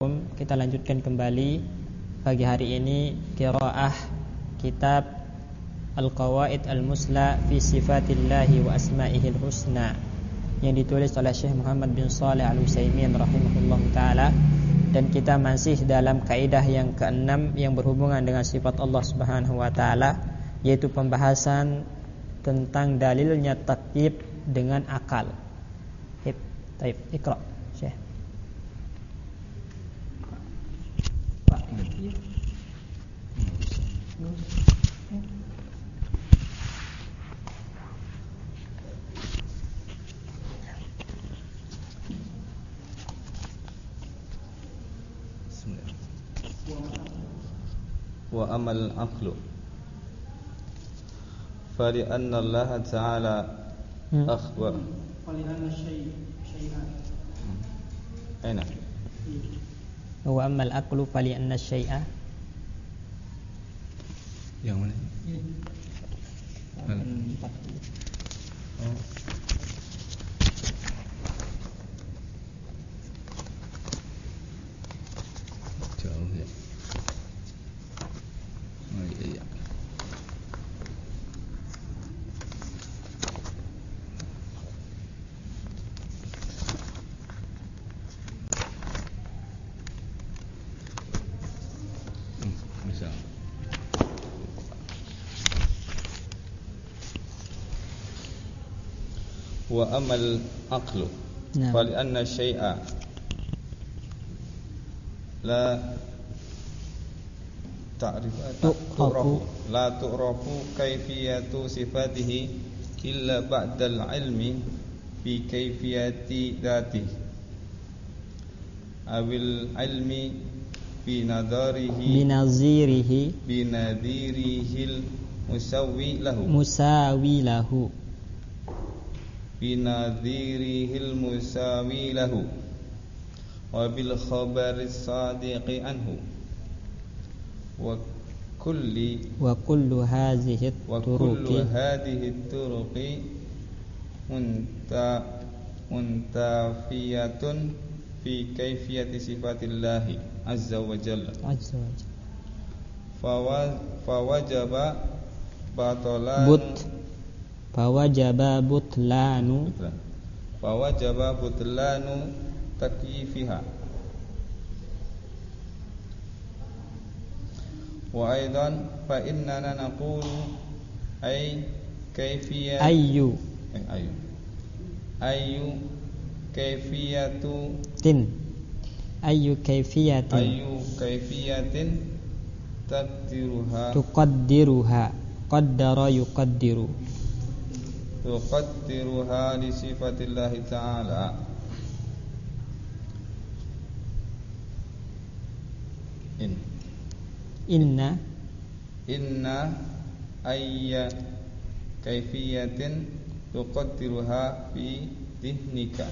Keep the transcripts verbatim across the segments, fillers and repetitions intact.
Kita lanjutkan kembali pagi hari ini qiraah kitab Al-Qawaid Al-Musla fi Sifatillahi wa Asma'ihil Husna yang ditulis oleh Syekh Muhammad bin Shalih Al-Utsaimin rahimahullahu taala, dan kita masih dalam kaidah yang keenam yang berhubungan dengan sifat Allah Subhanahu wa taala, yaitu pembahasan tentang dalilnya takyib dengan akal. Baik, Iqra Syekh. Wa amal aqlu fa li anna Allah ta'ala akhbar fa li anna syai' syai'an aina wa amal aqlu fa li anna syai'a yang mana? Oh. Jauh ya. Oh iya iya. Hmm, bisa. Wa amal aqlu fa li anna syai'a la ta'rifu la tu'rafu kaifiyatu sifatihi illa ba'dal ilmi fi kaifiyati dzatihi awil ilmi fi nadarihi binazirihi binadirihil musawwi lahu musawi lahu binadhirihil musawi lahu wa bil khabaris sadiqi anhu wa kulli wa kullu hadhihi wa kullu hadhihi turuqi munta muntafiyatun fi kaifiyati sifatillahi azza wa jalla azza wa jalla fa fawajaba batalan but Fawajaba butlanu Fawajaba butlanu takyifiha wa aidan fa innana naqulu ay kaifiyat ayyu ayu ayu kaifiyatu tin ayyu kaifiyatin ayu kaifiyatin taqdiruha tuqaddiruha qaddara yuqaddiru tuqaddiruha li sifatillahi ta'ala in inna inna ayya kaifiyatin tuqaddiruha fi dhihnika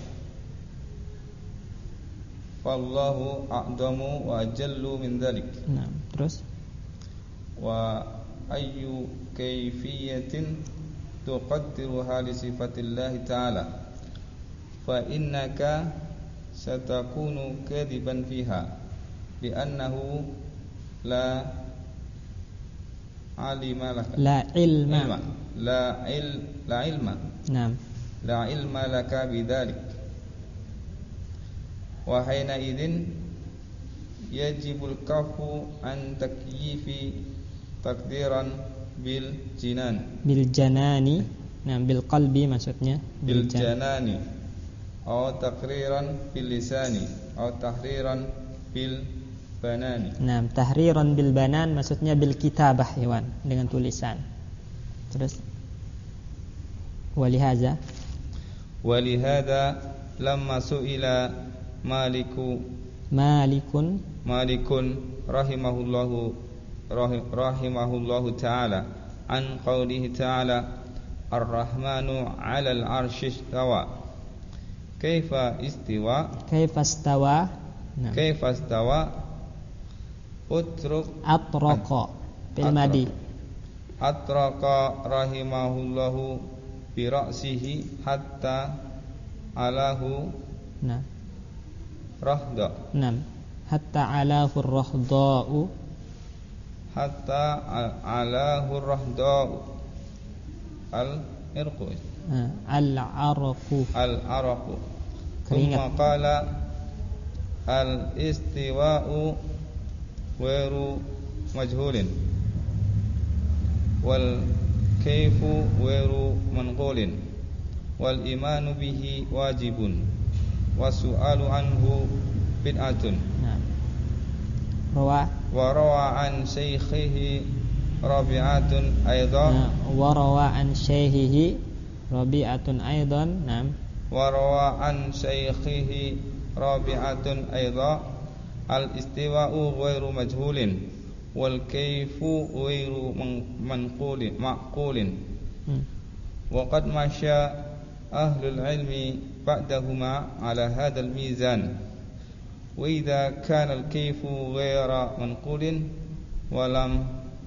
fallahu a'damu wa ajallu min dhalik. Nah, terus wa ayyu kaifiyatin tuqaddiruha li sifatillahi ta'ala fa innaka satakunu kadiban fiha li'annahu la alima laka la ilma la il la ilma naam la ilma laka bidzalik wa hayna idzin yajibul kafu an takyifi takdiran bil jinan bil janani, nah bil qalbi maksudnya bil janani atau takriran bil lisani atau tahriran bil banani. Nah, tahriran bil banan maksudnya bil kitabah hewan dengan tulisan. Terus walihaza walihada lamma su'ila maliku malikun malikun rahimahullahu rahimahullahu ta'ala an qawlihi ta'ala ar-rahmanu 'alal 'arsy istawa kaifa istiwa kaifa istawa nah. kaifa istawa utruk atraqa bil madi atraqa rahimahullahu bi ra'sihi hatta alahu nah rahda enam hatta alahu ar-rahda'u hatta alahu ar-rahda'u al-irqu al-araqu al-araqu keringat. Thumma qala al-istiwa'u ghairu majhulin wal kayfu ghairu manqulin wal imanu bihi wajibun wasu'alu anhu bid'atun. Nah. Rawa wa rawa an shaykhihi Rabi'atun aidan nah, wa rawa an shaykhihi Rabi'atun aidan. Naam. wa rawa an shaykhihi Rabi'atun aidan al istiwa'u ghairu majhulin wal kayfu ghairu manqulin ma'qulin. Hmm. wa qad masya ahlul ilmi ba'dahuma ala hadzal mizan wa idza kana al kayfu ghaira manqulin wa lam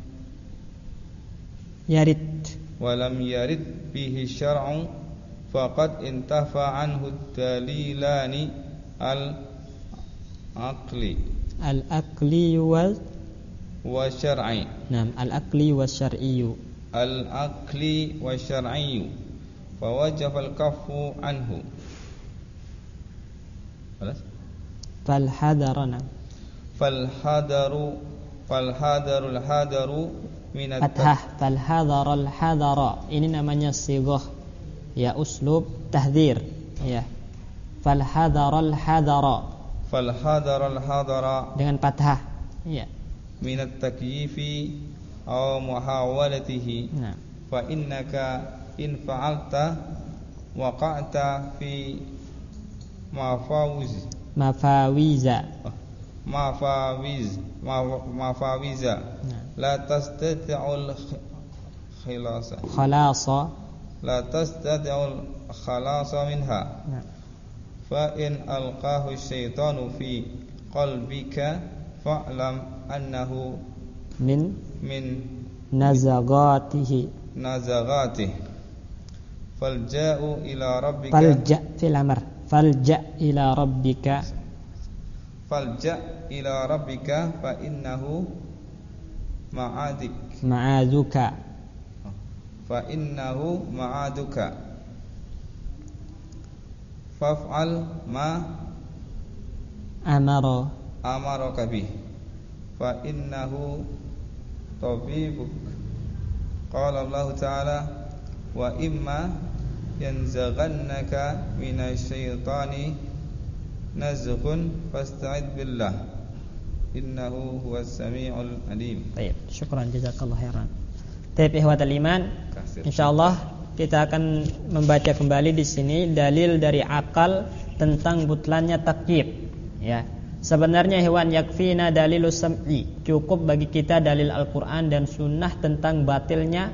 yarid wa lam yarid bihi syar'u faqad intafa anhu dalilani al aqli al aqli wal wa syar'i. Naam, al aqli wa syar'i. al aqli wa syar'i fa wajaba al kaffu anhu. Balas fal hadarana fal hadaru fal hadarul hadaru min fathah fal hadaral hadara. Ini namanya sighah ya, uslub tahdzir ya. Fal hadaral hadara fal hadaral hadara dengan fathah ya, min at-takyifi aw muhawalatihi. Nah. Fa innaka in fa'alta waqa'ta fi mafawiz mafawiza mafawiz mafawiza. Nah. La tastati'ul khilasa khalasa la tastati'ul khalasa minha. Nah. Fa in alqahu syaitanu fi qalbika fa'lam annahu min min nazagatihi nazagatihi falja'u ila rabbika falja fil amr falja ila rabbika falja ila rabbika fa innahu ma'adik ma'aduka fa innahu ma'aduka faf'al ma amara amaraka bih fa innahu tabibuk. Qala Allah Ta'ala wa imma yanzaghannaka minasyaitani nazghun fasta'id billah innahu huwas samiul alim. Baik, syukran jazakallahu khairan. Baik, ihwatul iman, insyaallah kita akan membaca kembali di sini dalil dari akal tentang butlannya takyib ya. Sebenarnya hewan yakfina dalilus sam'i, cukup bagi kita dalil Al-Qur'an dan sunnah tentang batilnya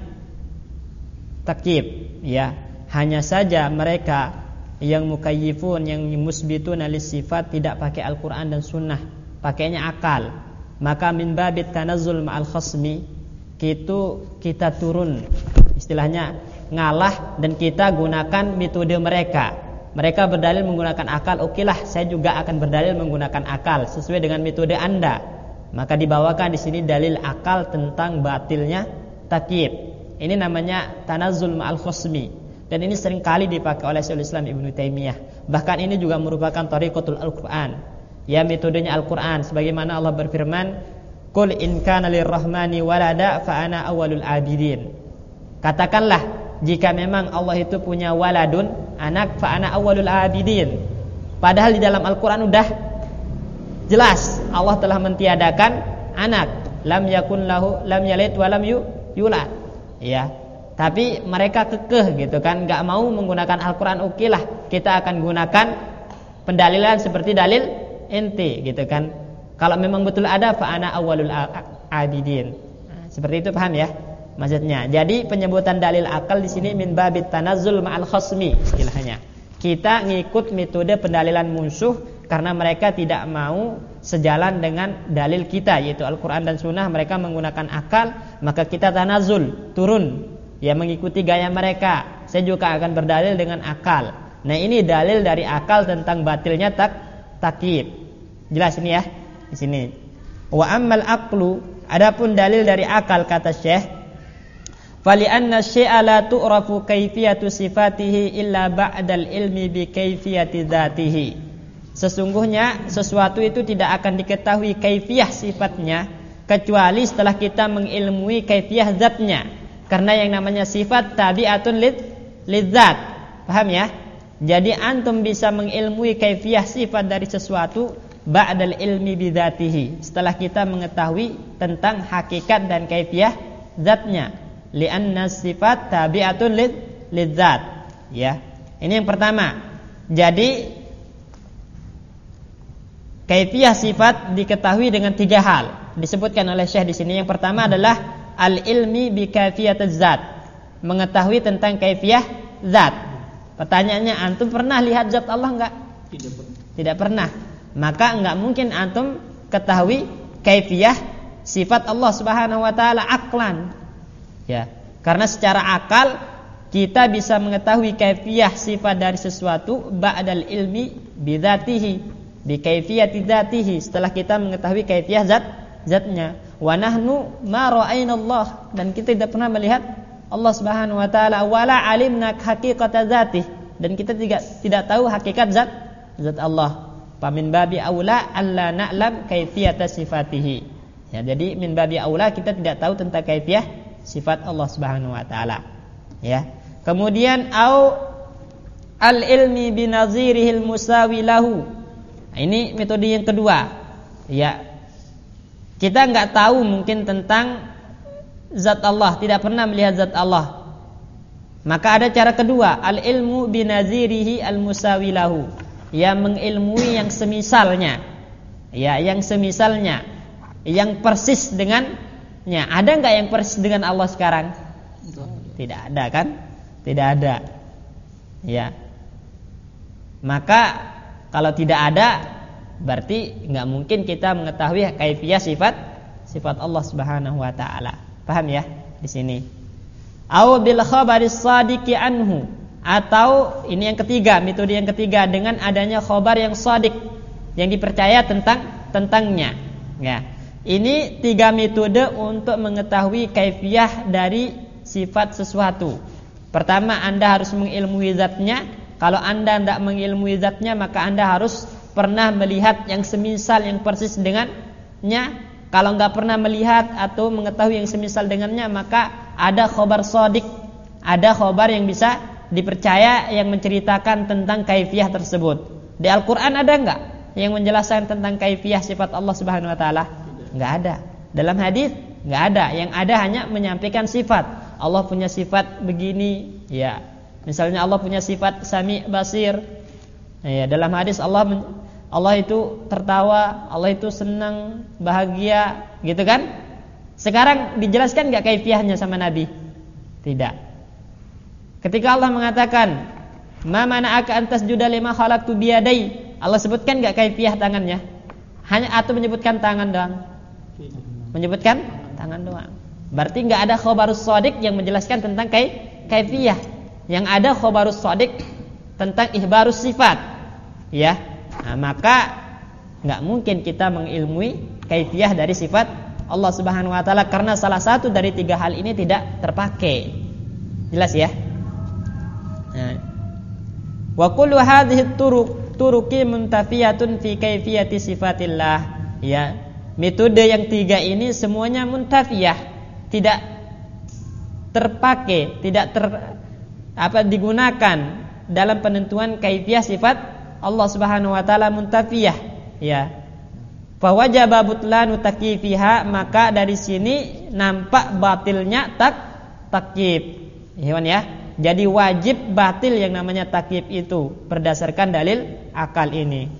takyib ya. Hanya saja mereka yang mukayyifun, yang musbitun alis sifat tidak pakai Al-Qur'an dan sunnah, pakainya akal. Maka min babit tanazzul ma'al khasmi, itu kita turun, istilahnya ngalah, dan kita gunakan metode mereka. Mereka berdalil menggunakan akal, okelah saya juga akan berdalil menggunakan akal sesuai dengan metode Anda. Maka dibawakan di sini dalil akal tentang batilnya takyib. Ini namanya tanazzul ma'al khasmi, dan ini sering kali dipakai oleh Syekhul Islam Ibnu Taimiyah. Bahkan ini juga merupakan thariqatul Al-Qur'an, ya, metodenya Al-Qur'an, sebagaimana Allah berfirman, "Qul in kana lirrahmani walada fa ana awwalul abidin." Katakanlah, jika memang Allah itu punya waladun, anak, fa ana awwalul abidin. Padahal di dalam Al-Qur'an udah jelas Allah telah mentiadakan anak, lam yakun lahu lam yalid wa lam yulad. Ya. Tapi mereka kekeh gitu kan, enggak mau menggunakan Al-Qur'an. Okelah, kita akan gunakan pendalilan seperti dalil ente gitu kan. Kalau memang betul ada, fa ana awwalul abidin. Nah, seperti itu, paham ya maksudnya. Jadi penyebutan dalil akal di sini min babit tanazzul ma'al khasmi istilahnya. Kita ngikut metode pendalilan musuh karena mereka tidak mau sejalan dengan dalil kita, yaitu Al-Qur'an dan Sunnah. Mereka menggunakan akal, maka kita tanazul, turun, ya, mengikuti gaya mereka. Saya juga akan berdalil dengan akal. Nah, ini dalil dari akal tentang batilnya tak takyib. Jelas ini ya. Di sini. Wa ammal aqlu, adapun dalil dari akal kata Syekh, fali anna syai'a la tu'rafu kaifiyatu sifatihi illa ba'dal ilmi bi kaifiyati dzatihi. Sesungguhnya sesuatu itu tidak akan diketahui kaifiyah sifatnya kecuali setelah kita mengilmui kaifiyah zatnya. Karena yang namanya sifat tabi'atun lid lidzat. Paham ya? Jadi antum bisa mengilmui kaifiyah sifat dari sesuatu ba'dal ilmi bidzatihi, setelah kita mengetahui tentang hakikat dan kaifiyah zatnya. Li'anna sifat tabi'atun lid lidzat. Ya. Ini yang pertama. Jadi kaifiyah sifat diketahui dengan tiga hal. Disebutkan oleh Syekh di sini. Yang pertama adalah al-ilmi bi kaifiyatiz zat, mengetahui tentang kaifiyah zat. Pertanyaannya, antum pernah lihat zat Allah enggak? Tidak pernah. Tidak pernah. Maka enggak mungkin antum ketahui kaifiyah sifat Allah Subhanahu wa taala aklan. Ya, karena secara akal kita bisa mengetahui kaifiyah sifat dari sesuatu ba'dal ilmi bi dzatihi, bi kaifiyati dzatihi, setelah kita mengetahui kaifiyah zat zatnya. Wa nahnu ma ra'ayna Allah, dan kita tidak pernah melihat Allah Subhanahu wa taala, wala alimna haqiqata dzatih, dan kita tidak tidak tahu hakikat zat zat Allah. Fa min babi aula alla na'lam kaifiyata sifatihi. Ya, jadi min babi aula kita tidak tahu tentang kaifiyah sifat Allah Subhanahu wa taala. Ya. Kemudian au al ilmi bi nazirihil musawi lahu. Ini metode yang kedua. Ya. Kita enggak tahu mungkin tentang zat Allah, tidak pernah melihat zat Allah. Maka ada cara kedua, al ilmu bi nazirihi al musawi lahu. Ya, mengilmui yang semisalnya. Ya, yang semisalnya, yang persis dengannya. Ada enggak yang persis dengan Allah sekarang? Tidak ada kan? Tidak ada. Ya. Maka kalau tidak ada, berarti enggak mungkin kita mengetahui kaifiyah sifat sifat Allah Subhanahu wa taala. Paham ya di sini? Au bil khabaris shadiqi anhu, atau ini yang ketiga, metode yang ketiga, dengan adanya khabar yang shadiq, yang dipercaya tentang tentangnya. Ya. Ini tiga metode untuk mengetahui kaifiyah dari sifat sesuatu. Pertama, Anda harus mengilmui zatnya. Kalau Anda tidak mengilmui zatnya, maka Anda harus pernah melihat yang semisal, yang persis dengannya. Kalau enggak pernah melihat atau mengetahui yang semisal dengannya, maka ada khobar shadiq, ada khobar yang bisa dipercaya yang menceritakan tentang kaifiyah tersebut. Di Al-Quran ada enggak yang menjelaskan tentang kaifiyah sifat Allah Subhanahu wa taala? Enggak ada. Dalam hadis enggak ada. Yang ada hanya menyampaikan sifat. Allah punya sifat begini, ya. Misalnya Allah punya sifat Sami' Basir. Ya, dalam hadis Allah men- Allah itu tertawa, Allah itu senang, bahagia, gitu kan? Sekarang dijelaskan enggak kaifiyahnya sama Nabi? Tidak. Ketika Allah mengatakan, "Ma mana'aka an tasjuda lima khalaqtu biyadai?" Allah sebutkan enggak kaifiyah tangannya? Hanya atau menyebutkan tangan doang? Menyebutkan tangan doang. Berarti enggak ada khabarus shadiq yang menjelaskan tentang kaifiyah. Yang ada khabarus shadiq tentang ihbarus sifat. Ya. Nah, maka enggak mungkin kita mengilmui kaifiyah dari sifat Allah Subhanahu wa taala, karena salah satu dari tiga hal ini tidak terpakai. Jelas ya? Nah. Wa kullu hadhihi turuq turuqi muntafiyatun fi kaifiyati sifatillah. Ya. Metode yang tiga ini semuanya muntafiyah, tidak terpakai, tidak ter apa digunakan dalam penentuan kaifiyah sifat Allah Subhanahu wa taala, muntafiyah, ya. Fa wajaba butlanu takyifiha, maka dari sini nampak batilnya tak takyif. Hewan ya. Jadi wajib batil yang namanya takyif itu berdasarkan dalil akal ini.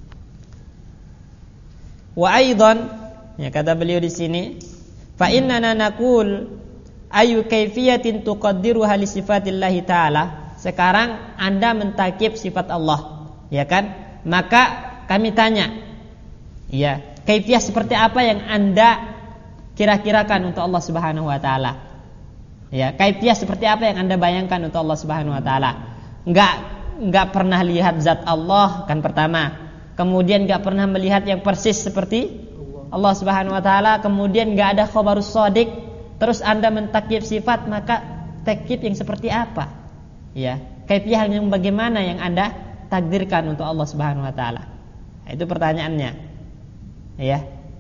Wa aidan, ya, kata beliau di sini, fa innana naqul ayu kaifiyatin tuqaddiruha li sifatillahi taala. Sekarang Anda mentakyif sifat Allah, ya kan? Maka kami tanya, ya, kaifiyah seperti apa yang Anda kira-kirakan untuk Allah Subhanahu wa taala? Ya, kaifiyah seperti apa yang Anda bayangkan untuk Allah Subhanahu wa taala? Enggak enggak pernah lihat zat Allah kan pertama. kemudian enggak pernah melihat yang persis seperti Allah Subhanahu wa taala, kemudian enggak ada khabarus shadiq, terus Anda mentakyif sifat, maka takyif yang seperti apa? Ya, kaifiyah yang bagaimana yang Anda takdirkan untuk Allah Subhanahu wa taala? Nah, itu pertanyaannya. Ya.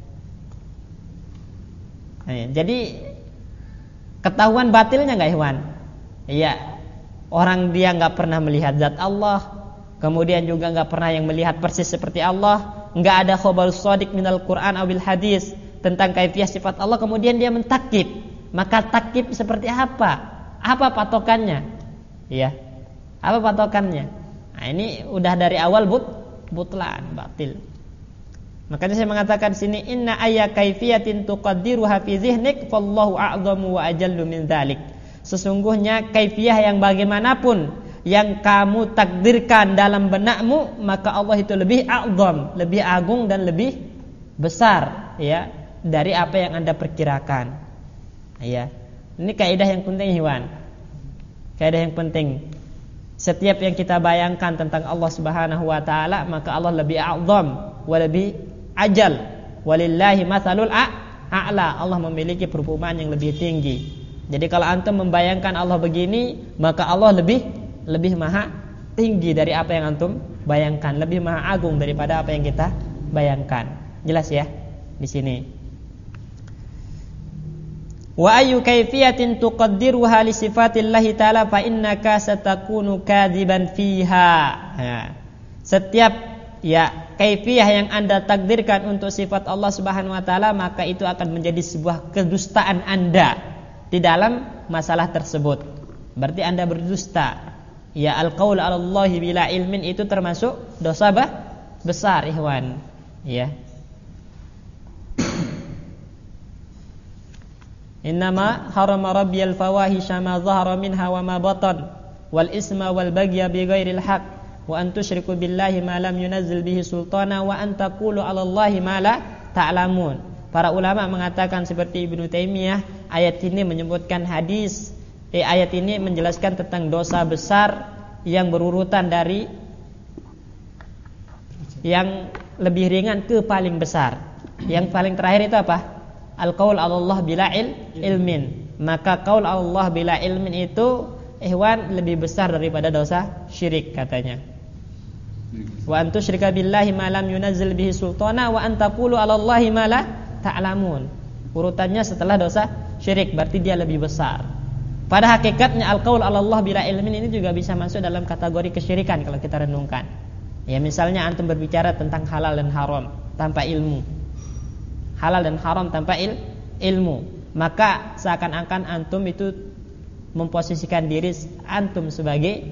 Nah, jadi ketahuan batilnya enggak, Ikhwan? Iya. Orang dia enggak pernah melihat zat Allah, kemudian juga enggak pernah yang melihat persis seperti Allah, enggak ada khabarus shadiq minal Quran awil hadis tentang kaifiyah sifat Allah, kemudian dia mentakyif. Maka takyif seperti apa? Apa patokannya? Ya. Apa patokannya? Nah, ini udah dari awal but butlan, batil. Makanya saya mengatakan sini inna ayya kaifiyatin tuqaddiruha fi zihnik fallahu a'zamu wa ajallu min dzalik. Sesungguhnya kaifiyah yang bagaimanapun yang kamu takdirkan dalam benakmu, maka Allah itu lebih a'zam, lebih agung dan lebih besar, ya, dari apa yang Anda perkirakan. Ya. Ini kaidah yang penting, Ikhwan. Kaidah yang penting. Setiap yang kita bayangkan tentang Allah Subhanahu wa taala, maka Allah lebih a'zam wa lebih ajal. Walillahi matsalul a'la. Allah memiliki perumpamaan yang lebih tinggi. Jadi kalau antum membayangkan Allah begini, maka Allah lebih lebih maha tinggi dari apa yang antum bayangkan, lebih maha agung daripada apa yang kita bayangkan. Jelas ya di sini. Wa ayyu kaifiyatin tuqaddiruha li sifatillahi ta'ala fa innaka satakunu kadziban fiha. Nah, setiap ya kaifiyah yang Anda takdirkan untuk sifat Allah Subhanahu wa taala, maka itu akan menjadi sebuah kedustaan Anda di dalam masalah tersebut. Berarti Anda berdusta. Ya, al-qaul 'ala Allahi bila ilmin itu termasuk dosa bah besar, Ikhwan. Ya. Innama harama rabbiyal fawahisha ma dhahara minha wa ma batan wal isma wal baghya bighairil haqq wa an tusyriku billahi ma lam yunazzil bihi sultana wa an taqulu 'ala Allahi ma la ta'lamun. Para ulama mengatakan seperti Ibnu Taimiyah, ayat ini menyebutkan hadis, eh, ayat ini menjelaskan tentang dosa besar yang berurutan dari yang lebih ringan ke paling besar. Yang paling terakhir itu apa? Al-qaul 'ala Allah bila il, ilmin. Maka qaul 'ala Allah bila ilmin itu, Ikhwan, lebih besar daripada dosa syirik katanya. Wa antu syirika billahi ma lam yunazzil bihi sultana wa an taqulu 'ala Allahi ma la ta'lamun. Urutannya setelah dosa syirik, berarti dia lebih besar. Pada hakikatnya al-qaul 'ala Allah bila ilmin ini juga bisa masuk dalam kategori kesyirikan kalau kita renungkan. Ya, misalnya antum berbicara tentang halal dan haram tanpa ilmu. Halal dan haram tanpa il, ilmu, maka seakan-akan antum itu memposisikan diri antum sebagai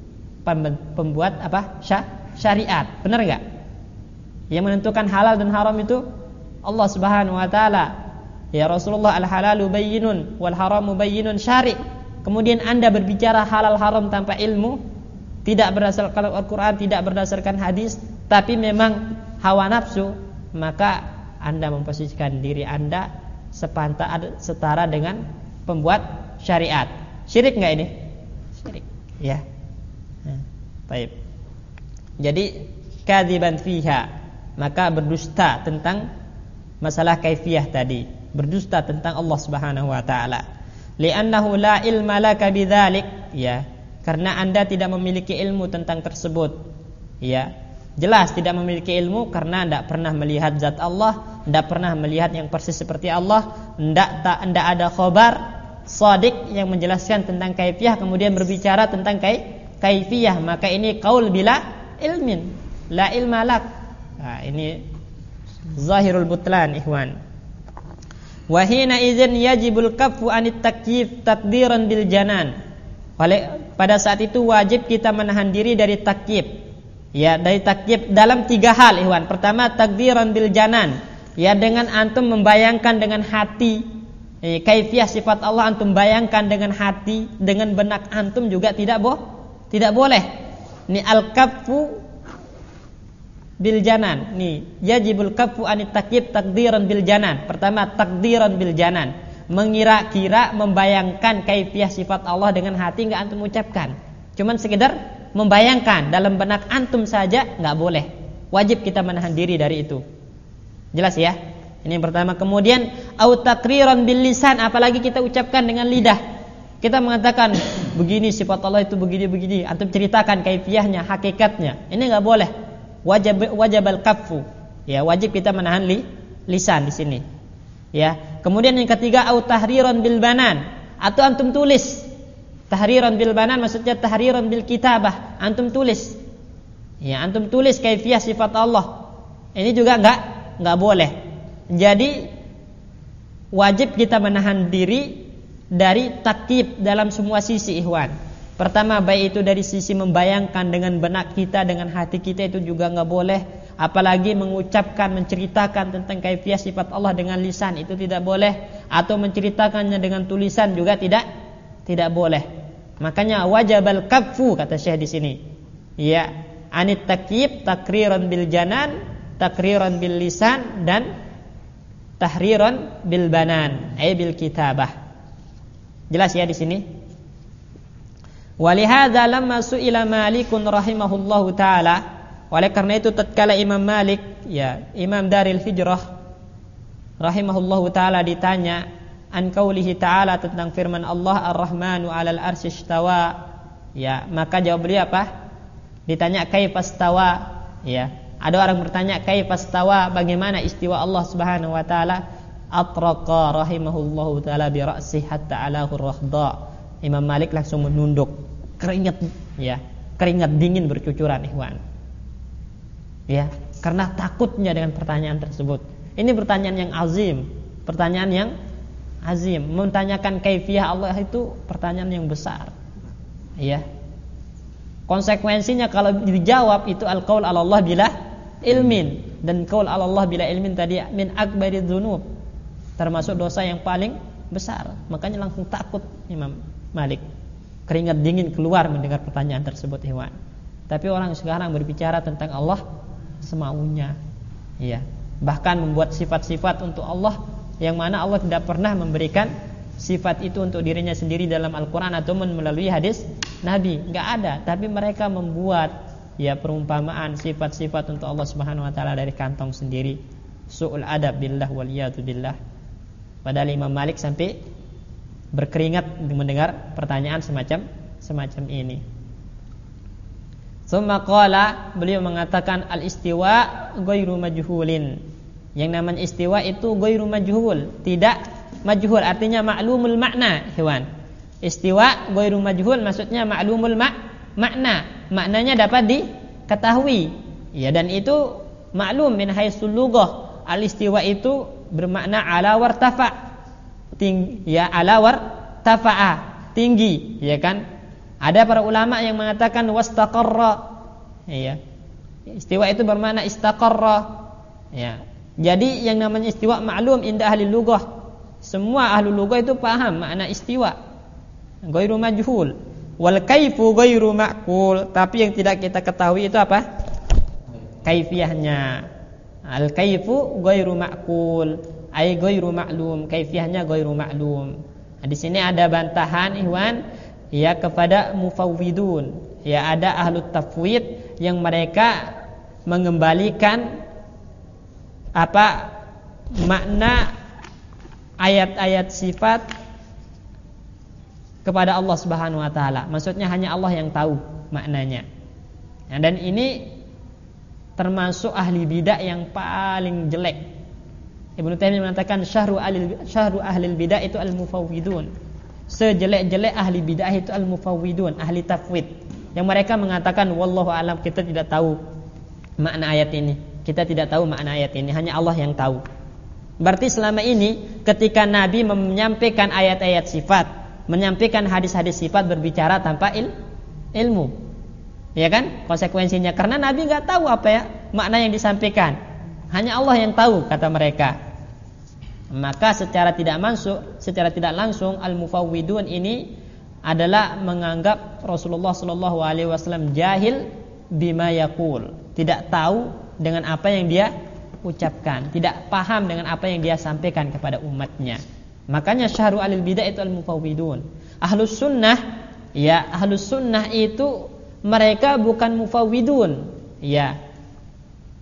pembuat apa? Syariat. Benar enggak? Yang menentukan halal dan haram itu Allah Subhanahu wa taala. Ya Rasulullah, al-halalu bayyinun wal haramu bayyinun syari'. Kemudian Anda berbicara halal haram tanpa ilmu, tidak berdasarkan Al-Qur'an, tidak berdasarkan hadis, tapi memang hawa nafsu, maka Anda memposisikan diri Anda sepantang setara dengan pembuat syariat. Syirik enggak ini? Syirik. Ya. Nah, baik. Jadi kadziban fiha, maka berdusta tentang masalah kaifiyah tadi, berdusta tentang Allah Subhanahu wa taala. Li'annahu la ilma laka bidzalik, ya, karena Anda tidak memiliki ilmu tentang tersebut. Ya. Jelas tidak memiliki ilmu karena tidak pernah melihat zat Allah, tidak pernah melihat yang persis seperti Allah, tidak tak tidak ada khabar shadiq yang menjelaskan tentang kaifiyah, kemudian berbicara tentang kaifiyah, maka ini qaul bila ilmin, la ilma lak. Nah, ini zahirul butlan, Ikhwan. Wa hina idzin yajibul kaffu anit takyif takdiran bil janan. Pada saat itu wajib kita menahan diri dari takyif. Ya, dari takyif dalam tiga hal, Ikhwan. Pertama, takdiran bil janan. Ya, dengan antum membayangkan dengan hati. Eh, kaifiyah sifat Allah antum bayangkan dengan hati, dengan benak antum juga tidak boh, tidak boleh. Ini al-kaffu bil janan. Nih, yajibul kaffu anit takyif takdiran bil janan. Pertama, takdiran bil janan. Mengira-kira, membayangkan kaifiyah sifat Allah dengan hati, enggak antum ucapkan. Cuman sekedar membayangkan dalam benak antum saja, enggak boleh. Wajib kita menahan diri dari itu. Jelas ya? Ini yang pertama. Kemudian au taqriran bil lisan, apalagi kita ucapkan dengan lidah. Kita mengatakan begini sifat Allah itu begini-begini, atau ceritakan kaifiyahnya, hakikatnya. Ini enggak boleh. Wajib wajibal kaffu. Ya, wajib kita menahan li, lisan di sini. Ya. Kemudian yang ketiga au tahriran bil banan, atau antum tulis. Tahriran bil banan maksudnya tahriran bil kitabah, antum tulis. Ya, antum tulis kaifiyah sifat Allah. Ini juga enggak enggak boleh. Jadi wajib kita menahan diri dari takyib dalam semua sisi, ikhwan. Pertama, baik itu dari sisi membayangkan dengan benak kita, dengan hati kita, itu juga enggak boleh. Apalagi mengucapkan, menceritakan tentang kaifiyah sifat Allah dengan lisan, itu tidak boleh. Atau menceritakannya dengan tulisan juga tidak tidak boleh. Makanya wajibal kaffu, kata Syekh di sini. Ya, anit takyib, takriran bil janan, takriran bil lisan, dan tahriran bil banan, ay bil kitabah. Jelas ya di sini? Walihadza lamma su'ila Malikun rahimahullahu taala, oleh karena itu tatkala Imam Malik, ya, Imam Daril Hijrah rahimahullahu taala ditanya an qaulihi ta'ala, tentang firman Allah Ar-Rahmanu 'alal arsy istawa, ya, maka jawab beliau apa? Ditanya kaifastawa, ya. Ada orang bertanya kaifastawa, bagaimana istiwa Allah Subhanahu wa taala? Atraqa rahimahullahu taala bi ra'si hatta 'alahu rahda. Imam Malik langsung menunduk, keringat, ya, keringat dingin bercucuran, ikhwan. Ya, karena takutnya dengan pertanyaan tersebut. Ini pertanyaan yang azim, pertanyaan yang azim. Menanyakan kaifiyah Allah itu pertanyaan yang besar. Ya. Konsekuensinya kalau dijawab itu al-qaul 'ala Allah bila ilmin, dan qaul 'ala Allah bila ilmin tadi min akbari dzunub, termasuk dosa yang paling besar. Makanya langsung takut Imam Malik. Keringat dingin keluar mendengar pertanyaan tersebut, hewan. Tapi orang sekarang berbicara tentang Allah semaunya. Iya. Bahkan membuat sifat-sifat untuk Allah yang mana Allah tidak pernah memberikan sifat itu untuk dirinya sendiri dalam Al-Quran atau melalui hadis Nabi, enggak ada. Tapi mereka membuat, ya, perumpamaan sifat-sifat untuk Allah Subhanahu wa taala dari kantong sendiri. Su'ul adab billah wal iyadu billah. Padahal Imam Malik sampai berkeringat mendengar pertanyaan semacam semacam ini. Tsumma qala, beliau mengatakan al-istiwa ghairu majhulin. Yang namanya istiwa itu ghairu majhul, tidak majhul, artinya ma'lumul makna, hewan. Istiwa ghairu majhul maksudnya ma'lumul mak makna, maknanya dapat diketahui. Ya, dan itu maklum min haitsul lughah. Al-istiwa itu bermakna ala wartafa, tinggi, ya, ala wartafa'a, tinggi, ya kan? Ada para ulama yang mengatakan wastaqarra, ya. Istiwa itu bermakna istaqarra, ya. Jadi yang namanya istiwa maklum inda ahli lughah. Semua ahli lughah itu paham makna istiwa. Ghairu majhul. Wal kaifu ghairu ma'qul, tapi yang tidak kita ketahui itu apa? Kaifiyahnya. Al kaifu ghairu ma'qul, ay ghairu ma'lum, kaifiyahnya ghairu ma'lum. Nah, di sini ada bantahan, ikhwan, ya, kepada mufawwidun. Ya, ada ahlut tafwid yang mereka mengembalikan apa makna ayat-ayat sifat kepada Allah Subhanahu wa taala. Maksudnya hanya Allah yang tahu maknanya. Nah, dan ini termasuk ahli bidah yang paling jelek. Ibnu Taimiyah mengatakan syahru ahli syahru ahli bidah itu al-mufawwidun. Sejelek-jelek ahli bidah itu al-mufawwidun, ahli tafwid. Yang mereka mengatakan wallahu alam, kita tidak tahu makna ayat ini. Kita tidak tahu makna ayat ini, hanya Allah yang tahu. Berarti selama ini ketika Nabi menyampaikan ayat-ayat sifat, menyampaikan hadis-hadis sifat, berbicara tanpa il, ilmu, ya kan? Konsekuensinya karena Nabi nggak tahu apa ya makna yang disampaikan, hanya Allah yang tahu, kata mereka. Maka secara tidak masuk, secara tidak langsung al-mufawwidun ini adalah menganggap Rasulullah Shallallahu Alaihi Wasallam jahil bima yaqul, tidak tahu dengan apa yang dia ucapkan, tidak paham dengan apa yang dia sampaikan kepada umatnya. Makanya syahrul alil bidah itu al-mufawwidun. Ahlus sunnah, ya, ahlus sunnah itu mereka bukan mufawwidun, ya.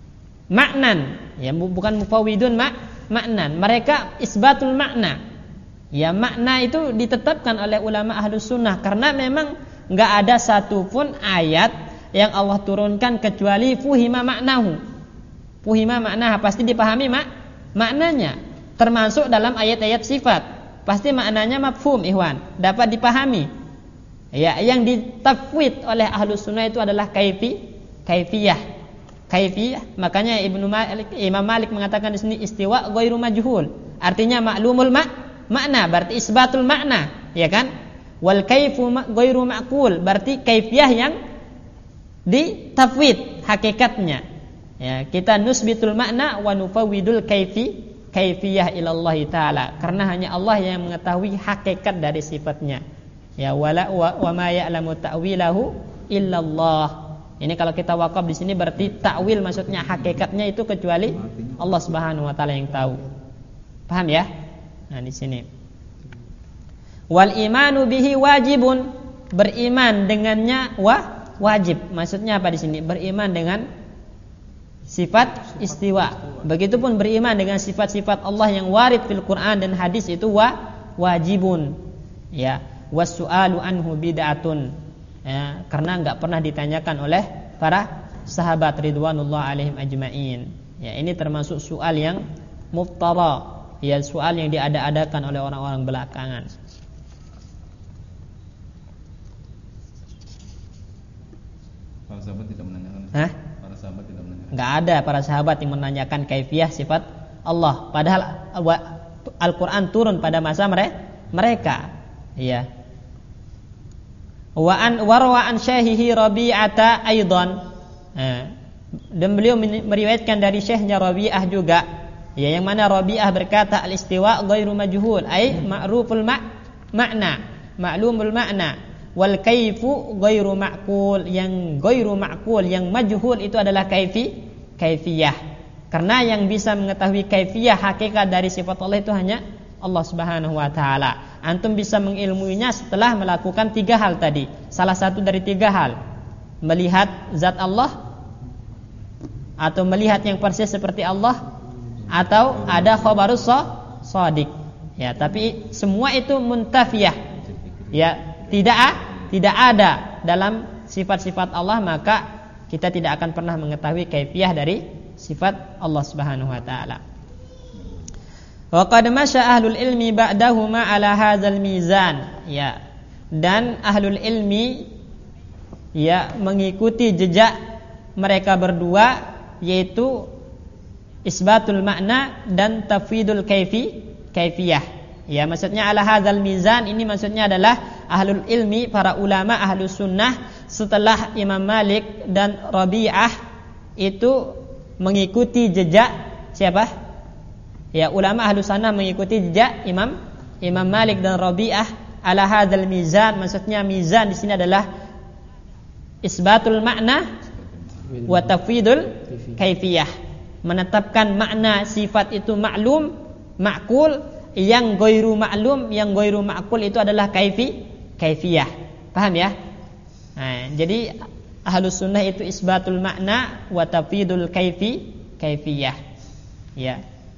maknan, ya bukan mufawwidun mak maknan. Mereka isbatul makna. Ya, makna itu ditetapkan oleh ulama Ahlus Sunnah karena memang enggak ada satupun ayat yang Allah turunkan kecuali fuhima maknahu. Fuhima makna pasti dipahami mak maknanya. Termasuk dalam ayat-ayat sifat. Pasti maknanya mafhum, ikhwan, dapat dipahami. Ya, yang ditafwid oleh Ahlus Sunnah itu adalah kaifi, kaifiyah. Kaifiyah, makanya Ibnu Malik, Imam Malik mengatakan di sini istiwa ghairu majhul. Artinya maklumul mak makna, berarti isbatul makna, ya kan? Wal kaifu ghairu ma'qul, berarti kaifiyah yang ditafwid hakikatnya. Ya, kita nusbitul makna wa nufawwidul kaifi kaifiyah ilallah taala, karena hanya Allah yang mengetahui hakikat dari sifatnya. Ya, wala wa, wa ma ya'lamu ta'wilahu illallah. Ini kalau kita wakaf di sini berarti ta'wil maksudnya hakikatnya itu kecuali Allah Subhanahu wa taala yang tahu. Paham ya? Nah, di sini. Wal imanu bihi wajibun, beriman dengannya wa wajib. Maksudnya apa di sini? Beriman dengan sifat istiwa. Begitupun beriman dengan sifat-sifat Allah yang warid fil Quran dan hadis itu wa wajibun. Ya, wasu'alu anhu bid'atun. Ya, karena enggak pernah ditanyakan oleh para sahabat ridwanullah alaihim ajma'in. Ya, ini termasuk soal yang muftara, ya soal yang diada-adakan oleh orang-orang belakangan. Para sahabat tidak menanyakan. Hah? Para sahabat tidak menanyakan. Enggak ada para sahabat yang menanyakan kaifiyah sifat Allah, padahal Al-Qur'an turun pada masa mereka. Iya. Wa an warwa an syahihi Rabi'ata aidan. Nah, dan beliau meriwayatkan dari syekhnya Rabi'ah juga, ya, yang mana Rabi'ah berkata al-istiwa ghairu majhul, ai ma'ruful ma- makna, ma'lumul makna, wal kaifu ghairu ma'qul, yang ghairu ma'qul, yang majhul itu adalah kaifi, kaifiyah. Karena yang bisa mengetahui kaifiyah hakikat dari sifat Allah itu hanya Allah Subhanahu wa taala. Antum bisa mengilmuinya setelah melakukan tiga hal tadi. Salah satu dari tiga hal. Melihat zat Allah, atau melihat yang persis seperti Allah, atau ada khabarus shadiq. Ya, tapi semua itu muntafiyah. Ya, tidak tidak ada dalam sifat-sifat Allah, maka kita tidak akan pernah mengetahui kaifiyah dari sifat Allah Subhanahu wa taala. Wa qad masya ahlul ilmi ba'dahuma ala hadzal mizan. Ya. Dan ahlul ilmi ya mengikuti jejak mereka berdua, yaitu isbatul makna dan tafwidul kaifi kaifiyah. Ya, maksudnya ala hadzal mizan ini maksudnya adalah ahlul ilmi, para ulama ahlus sunnah setelah Imam Malik dan Rabi'ah itu mengikuti jejak siapa? Ya, ulama ahlus sunnah mengikuti jejak Imam Imam Malik dan Rabi'ah ala hadzal mizan. Maksudnya mizan di sini adalah isbatul makna wa tafwidul kaifiyah. Menetapkan makna sifat itu maklum, ma'qul, yang ghairu ma'lum, yang ghairu ma'qul itu adalah kaifi, kaifiyah. Paham ya? Nah, jadi ahlus sunnah itu isbatul makna wa tafwidul kaifi, kaifiyah. Ya.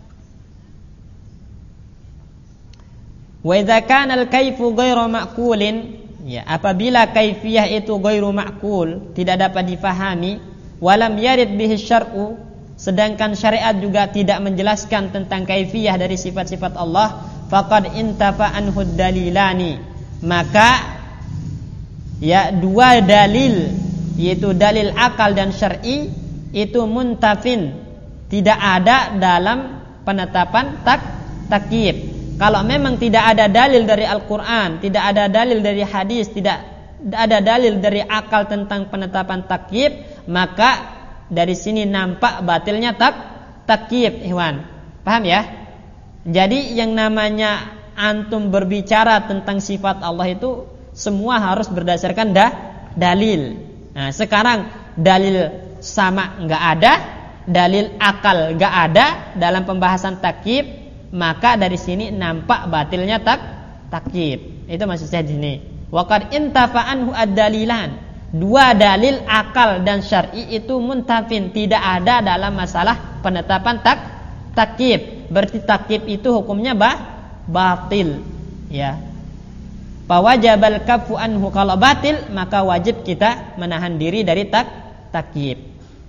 Wa idza kana al-kaifu ghairu ma'qulin, ya, apabila kaifiyah itu ghairu ma'qul, tidak dapat difahami, walam yarid bihi syar'u, sedangkan syariat juga tidak menjelaskan tentang kaifiyah dari sifat-sifat Allah, faqad intafa anhu dalilani, maka ya dua dalil, yaitu dalil akal dan syar'i, itu muntafin, tidak ada dalam penetapan tak takyif. Kalau memang tidak ada dalil dari Al-Quran, tidak ada dalil dari hadis, tidak ada dalil dari akal tentang penetapan takyif, maka dari sini nampak batilnya tak takyif, ikhwan. Paham ya? Jadi yang namanya antum berbicara tentang sifat Allah itu semua harus berdasarkan dah dalil. Nah, sekarang dalil sama enggak ada, dalil akal enggak ada dalam pembahasan takyif, maka dari sini nampak batilnya tak takyif. Itu maksud saya di sini. Wa qad intafa anhu ad-dalilan, dua dalil akal dan syar'i itu muntafin, tidak ada dalam masalah penetapan tak takyib. Berarti takyib itu hukumnya bah, batil, ya. Fawajabal kaffu anhu, kalau batil maka wajib kita menahan diri dari tak takyib.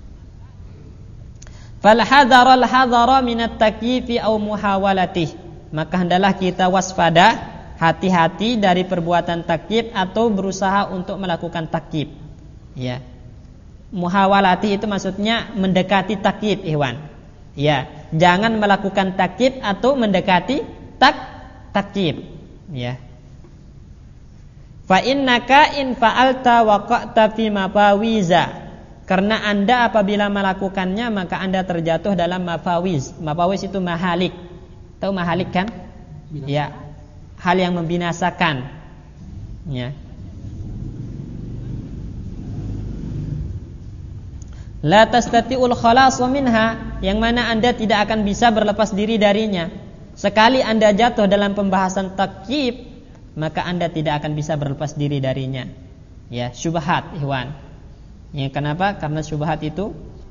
Fal hadzara al hadzara min at takyifi aw muhawalatih, maka hendaklah kita waspada, hati-hati dari perbuatan takyib atau berusaha untuk melakukan takyib, ya. Muhawalati itu maksudnya mendekati takyib, ikhwan. Ya, jangan melakukan takyib atau mendekati tak takyib, ya. Fa innaka in fa'alta waqa'ta fi mafawiza, karena Anda apabila melakukannya maka Anda terjatuh dalam mafawiz. Mafawiz itu mahalik. Tahu mahalik kan? Binasa. Ya, hal yang membinasakan, ya. La tastati'ul khalas minha, yang mana Anda tidak akan bisa berlepas diri darinya. Sekali Anda jatuh dalam pembahasan takyib, maka Anda tidak akan bisa berlepas diri darinya. Ya, syubhat, ikhwan. Ya, kenapa? Karena syubhat itu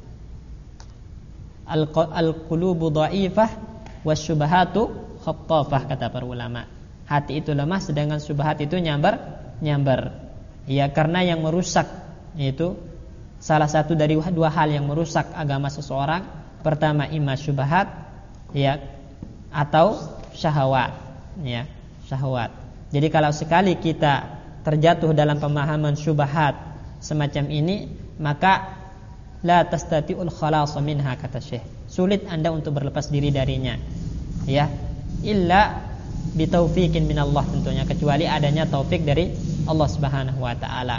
al-qulubu dha'ifah wasyubhatu khattafah, kata para ulama. Hati itu lemah sedangkan syubhat itu nyamber nyamber. Ya, karena yang merusak yaitu salah satu dari dua hal yang merusak agama seseorang. Pertama imma syubhat, ya, atau syahwat, ya, syahwat. Jadi kalau sekali kita terjatuh dalam pemahaman syubhat semacam ini, maka la tastati'ul khalas minha, kata Syekh. Sulit Anda untuk berlepas diri darinya, ya, illa bitaufiqin minallah, tentunya kecuali adanya taufik dari Allah Subhanahu wa taala.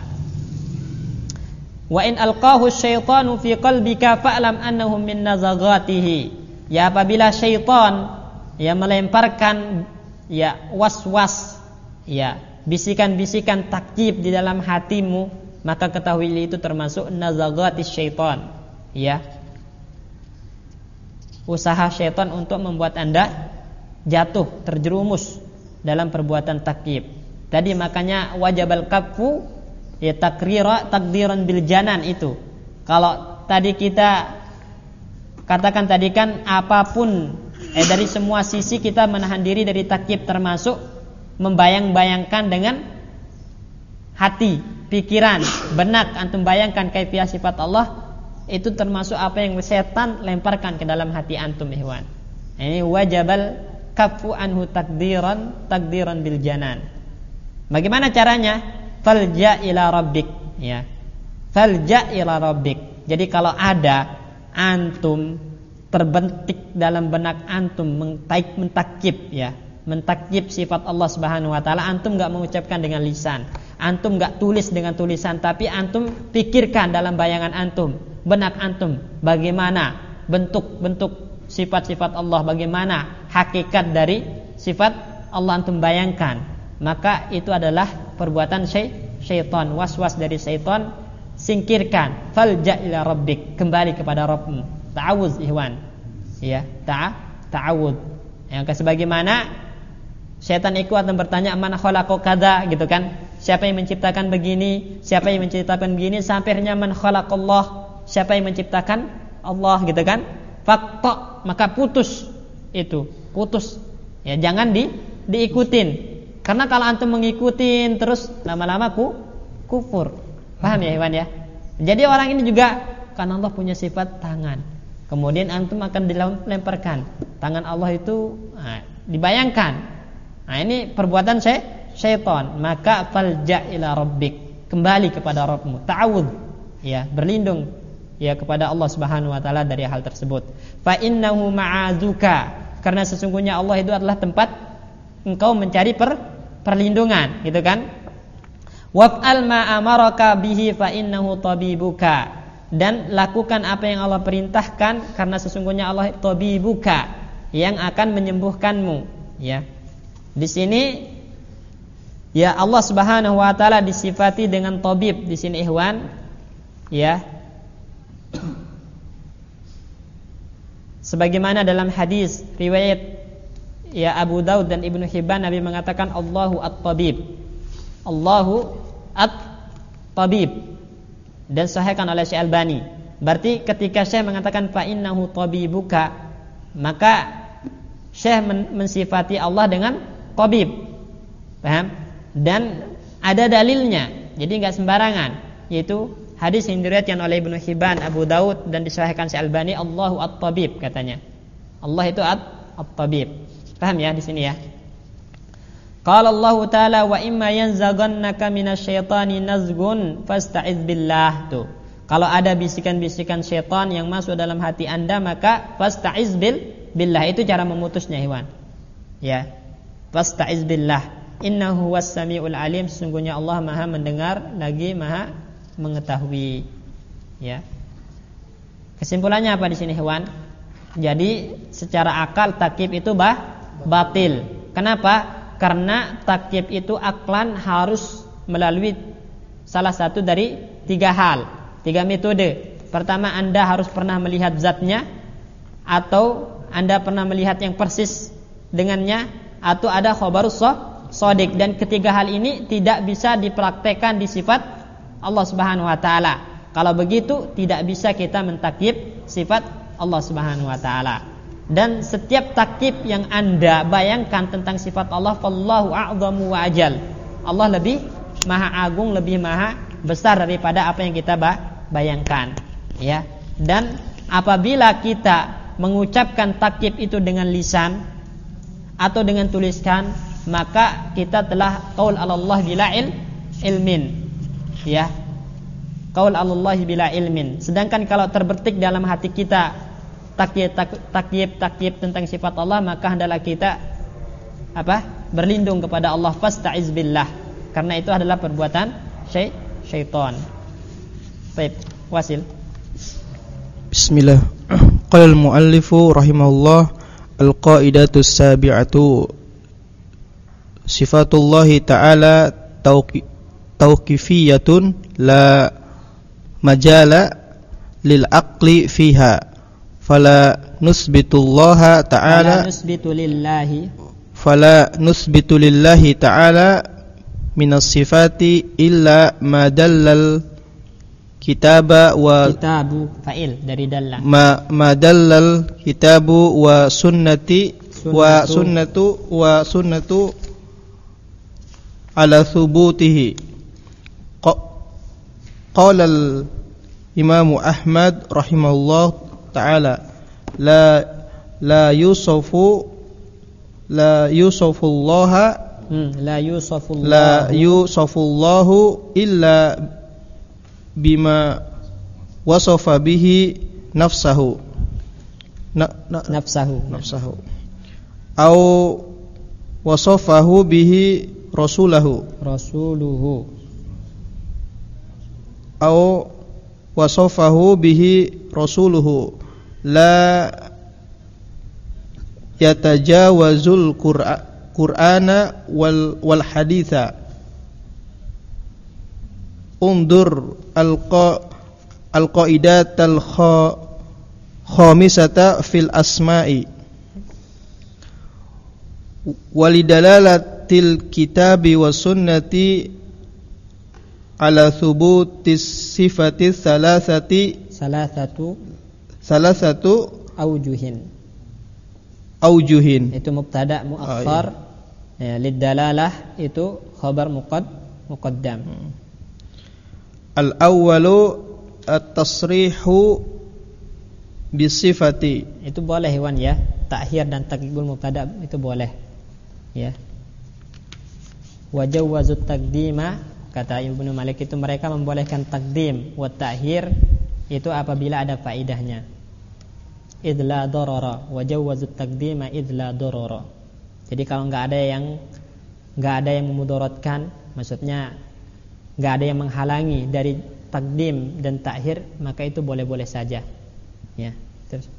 Wa in alqahu syaitanu fi qalbika fa'lam annahu min nazaghatihi. Ya, apabila syaitan ya melemparkan ya was-was, ya, bisikan-bisikan takyib di dalam hatimu, maka ketahui itu termasuk nazaghatis syaitan, ya. Usaha syaitan untuk membuat Anda jatuh, terjerumus dalam perbuatan takyib. Tadi makanya wajabal kaffu ya takrira takdiran bil janan itu. Kalau tadi kita katakan tadi kan apapun eh dari semua sisi kita menahan diri dari takyib, termasuk membayang-bayangkan dengan hati, pikiran, benak. Antum bayangkan kaifiah sifat Allah, itu termasuk apa yang setan lemparkan ke dalam hati antum, ikhwan. Ini wajabal kaffu anhu takdiran takdiran bil janan. Bagaimana caranya? Falja ila rabbik, ya. Falja ila rabbik. Jadi kalau ada antum terbentik dalam benak antum mentaik mentakib, ya, mentakib sifat Allah Subhanahu wa taala, antum enggak mengucapkan dengan lisan, antum enggak tulis dengan tulisan, tapi antum pikirkan dalam bayangan antum, benak antum, bagaimana bentuk-bentuk sifat-sifat Allah, bagaimana hakikat dari sifat Allah antum bayangkan, maka itu adalah perbuatan syaitan, was-was dari syaitan, singkirkan. Falja ila rabbik, kembali kepada Rabbmu. Ta'awudz, ikhwan, ya, ta ta'awudz. Yang sebagaimana syaitan ikut dan bertanya man khalaqa kadza, gitu kan? Siapa yang menciptakan begini? Siapa yang menciptakan begini? Sampai akhirnya man khalaqallah, siapa yang menciptakan? Allah, gitu kan? Faqta, maka putus itu, putus. Ya, jangan di diikutin. Karena kalau antum mengikutin terus lama-lama ku kufur. Paham ya, ikhwan, ya? Jadi orang ini juga kan Allah punya sifat tangan. Kemudian antum akan dilemparkan tangan Allah itu, nah, dibayangkan. Nah, ini perbuatan sy- syaitan. Maka falja ila rabbik, kembali kepada Rabbmu. Ta'awudz, ya, berlindung ya kepada Allah Subhanahu wa taala dari hal tersebut. Fa innahu ma'azuka, karena sesungguhnya Allah itu adalah tempat engkau mencari per, perlindungan, gitu kan? Waf'al ma amaraka bihi fa innahu tabibuka, dan lakukan apa yang Allah perintahkan, karena sesungguhnya Allah tabibuka, yang akan menyembuhkanmu, ya. Di sini ya Allah Subhanahu wa taala disifati dengan tabib di sini, ikhwan, ya. Sebagaimana dalam hadis riwayat ya Abu Daud dan Ibnu Hibban, Nabi mengatakan Allahu at-tabib. Allahu at-tabib, dan sahihkan oleh Syekh Albani. Berarti ketika Syekh mengatakan fa innahu tabibuka, maka Syekh mensifati Allah dengan tabib. Paham? Dan ada dalilnya. Jadi enggak sembarangan, yaitu hadis yang diriwayatkan oleh Ibnu Hibban, Abu Daud dan disahihkan Syekh Albani, Allahu at-tabib katanya. Allah itu at-tabib. Paham ya di sini ya? Qala Allah Ta'ala wa imma yanzaghannaka minasyaitani nazghun fasta'iz billah. Tuh. Kalau ada bisikan-bisikan syaitan yang masuk dalam hati Anda, maka fasta'iz bil billah, itu cara memutusnya, hewan. Ya. Fasta'iz billah. Innahu was-sami'ul alim, sesungguhnya Allah Maha mendengar lagi Maha mengetahui. Ya. Kesimpulannya apa di sini, hewan? Jadi secara akal takyib itu bah batil. Kenapa? Karena takyib itu aklan harus melalui salah satu dari tiga hal, tiga metode. Pertama, Anda harus pernah melihat zatnya, atau Anda pernah melihat yang persis dengannya, atau ada khabarus shadiq. Dan ketiga hal ini tidak bisa dipraktekkan di sifat Allah Subhanahu wa taala. Kalau begitu tidak bisa kita mentakyib sifat Allah Subhanahu wa taala. Dan setiap takyib yang Anda bayangkan tentang sifat Allah, fallahu a'zamu wa ajal. Allah lebih maha agung, lebih maha besar daripada apa yang kita bayangkan, ya. Dan apabila kita mengucapkan takyib itu dengan lisan atau dengan tuliskan, maka kita telah qaul 'alallah bila il, ilmin, ya. Qaul 'alallah bila ilmin. Sedangkan kalau terbetik dalam hati kita takyib takyib takyib tentang sifat Allah, maka hendaklah kita apa? Berlindung kepada Allah, fasta'iz billah, karena itu adalah perbuatan syai, syaitan. Baik, Wasil. Bismillah. Qala al-muallifu rahimahullah, al-qaidatu as-sabi'atu sifatullah ta'ala tauqifiyatun la majala lil aqli fiha. Fala nusbitullaha ta'ala Fala nusbitu lillahi Fala nusbitu lillahi ta'ala minas sifati illa ma dallal kitaba wa kitabu fa'il dari dalla ma, ma dallal kitabu wa sunnati sunnatu. wa sunnatu wa sunnatu ala thubutihi. Qala al-Imam Ahmad rahimahullah ta'ala la la yusafu la yusafullaha hmm, la yusafullahu la yusafullahu illa bima wasafa bihi nafsahu na, na, nafsahu nafsahu au wasafahu bihi rasulahu rasuluhu au wasafahu bihi rasuluhu la yatajawazul qur'ana wal wal haditha. Undur alqa alqaidat al khamisata fil asma'i walidalalatil kitabi was sunnati ala thubutis sifati salasati salasatu salasatu aujuhin. Aujuhin Itu mubtada muakhar. Oh, iya. Ya, lidalalah itu khabar muqad muqaddam. Hmm. Al-awwalu at-tasrihu bisifati. Itu boleh, Iwan, ya. Ta'khir dan taqdimul mubtada itu boleh. Ya. Wa jawazut taqdima, kata Ibnu Malik, itu mereka membolehkan takdim wa ta'khir itu apabila ada faidahnya. Idla darara wa jawazut taqdima idla darara. Jadi kalau enggak ada yang enggak ada yang memudaratkan, maksudnya enggak ada yang menghalangi dari takdim dan ta'khir, maka itu boleh-boleh saja. Ya, terus.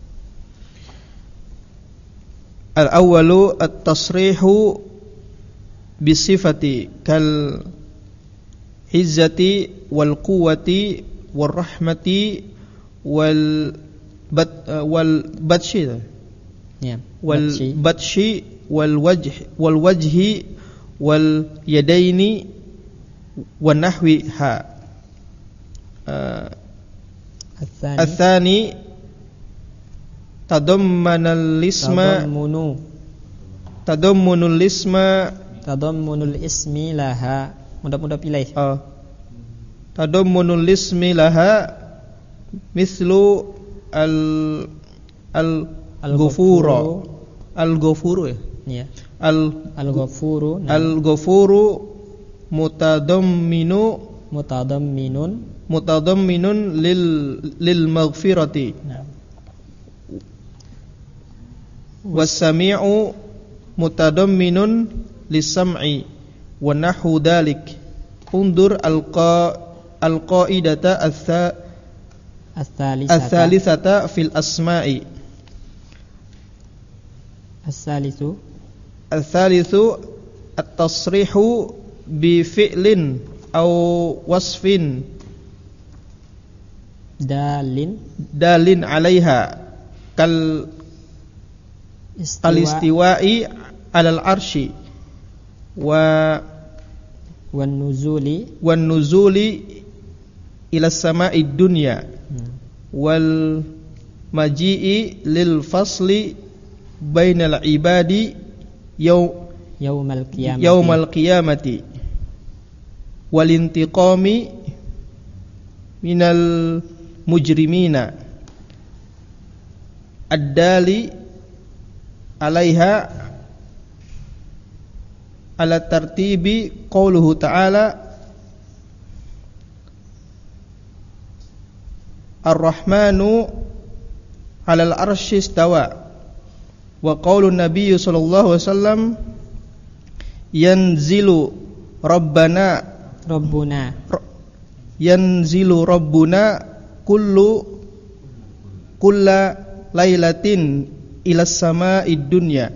Al-awwalu at-tasrihu bisifati kal izzati wal quwwati wal rahmati wal bat wal batshi ya wal batshi wal wajh wal wajhi wal yadaini wa nahwiha. uh, Ats-tsani Ats-tsani tadammanal isma tadammunu tadammunul isma tadammunul ismi laha. Mudah-mudah pilih. uh, tadammunul ismi laha mislu al al ghafuru al ghafuru ya. Ya. Al Al-Ghafuru nah. Al-Ghafuru mutadamminu mutadamminun mutadamminun lil lil maghfirati. Nah. Was-sami'u mutadamminun lis-sam'i wa nahwu dzalik. Undur al-qa al-qaidata ats-tsalisata fil asma'i. As-salisu Al-thalithu at-tasrihu bi fi'lin aw wasfin dalin dalin 'alaiha kal istiwa, al-istiwa'i 'alal 'arsy wa wan nuzuli wan nuzuli ila sama'id dunya hmm. wal maji'i lil fasli bainal ibadi yaw yaumal qiyamati yaumal qiyamati wal intiqami minal mujrimina ad-dali 'alaiha ala tartibi qauluhu ta'ala ar-rahmanu 'alal arsy istawa. Wa qaulun Nabi sallallahu alaihi wasallam yanzilu rabbana rabbuna yanzilu rabbuna kullu kulla lailatin ila sama'id dunya.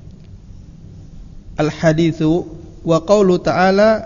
Al-haditsu wa qaulu ta'ala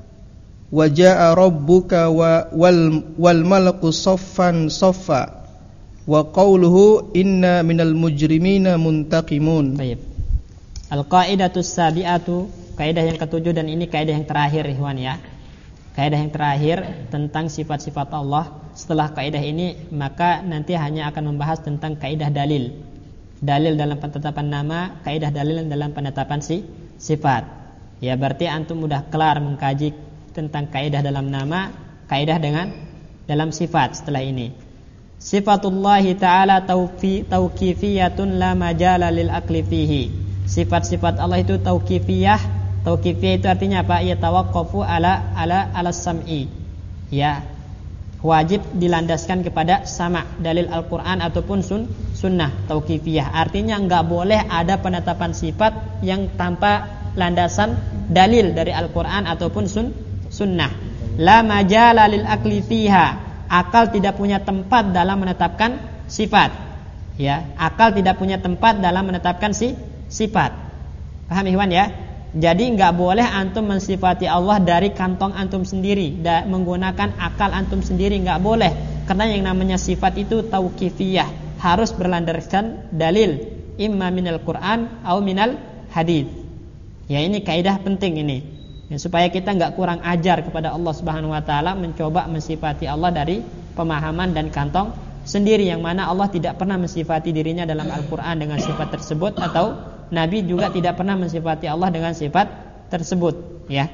wa jaa'a rabbuka wa wal wal malaku saffan saffa. Wa qawluhu inna minal mujrimina muntaqimun. Baik. Al-qaidatus sabi'atu, kaidah yang ketujuh dan ini kaidah yang terakhir ikhwan ya. Kaidah yang terakhir tentang sifat-sifat Allah. Setelah kaidah ini maka nanti hanya akan membahas tentang kaidah dalil. Dalil dalam penetapan nama, kaidah dalil dalam penetapan si sifat. Ya berarti antum sudah kelar mengkaji tentang kaidah dalam nama, kaidah dengan dalam sifat setelah ini. Sifatullahi ta'ala tauqifiyatun la majala lil aqli fihi. Sifat-sifat Allah itu tauqifiyah. Tauqifiyah itu artinya apa? Ya tawaqqafu ala ala ala sam'i. Ya, wajib dilandaskan kepada sama, dalil Al-Qur'an ataupun sun, sunnah. Tauqifiyah artinya enggak boleh ada penetapan sifat yang tanpa landasan dalil dari Al-Qur'an ataupun sun, sunnah. La majala lil aqli fiha. Akal tidak punya tempat dalam menetapkan sifat. Ya, akal tidak punya tempat dalam menetapkan si sifat. Paham ikhwan ya? Jadi enggak boleh antum mensifati Allah dari kantong antum sendiri, da, menggunakan akal antum sendiri enggak boleh. Karena yang namanya sifat itu tauqifiyah, harus berlandaskan dalil, imma minal Qur'an atau minal hadits. Ya ini kaidah penting ini. Ya, supaya kita enggak kurang ajar kepada Allah Subhanahu wa taala mencoba mensifati Allah dari pemahaman dan kantong sendiri, yang mana Allah tidak pernah mensifati dirinya dalam Al-Qur'an dengan sifat tersebut, atau Nabi juga tidak pernah mensifati Allah dengan sifat tersebut, ya.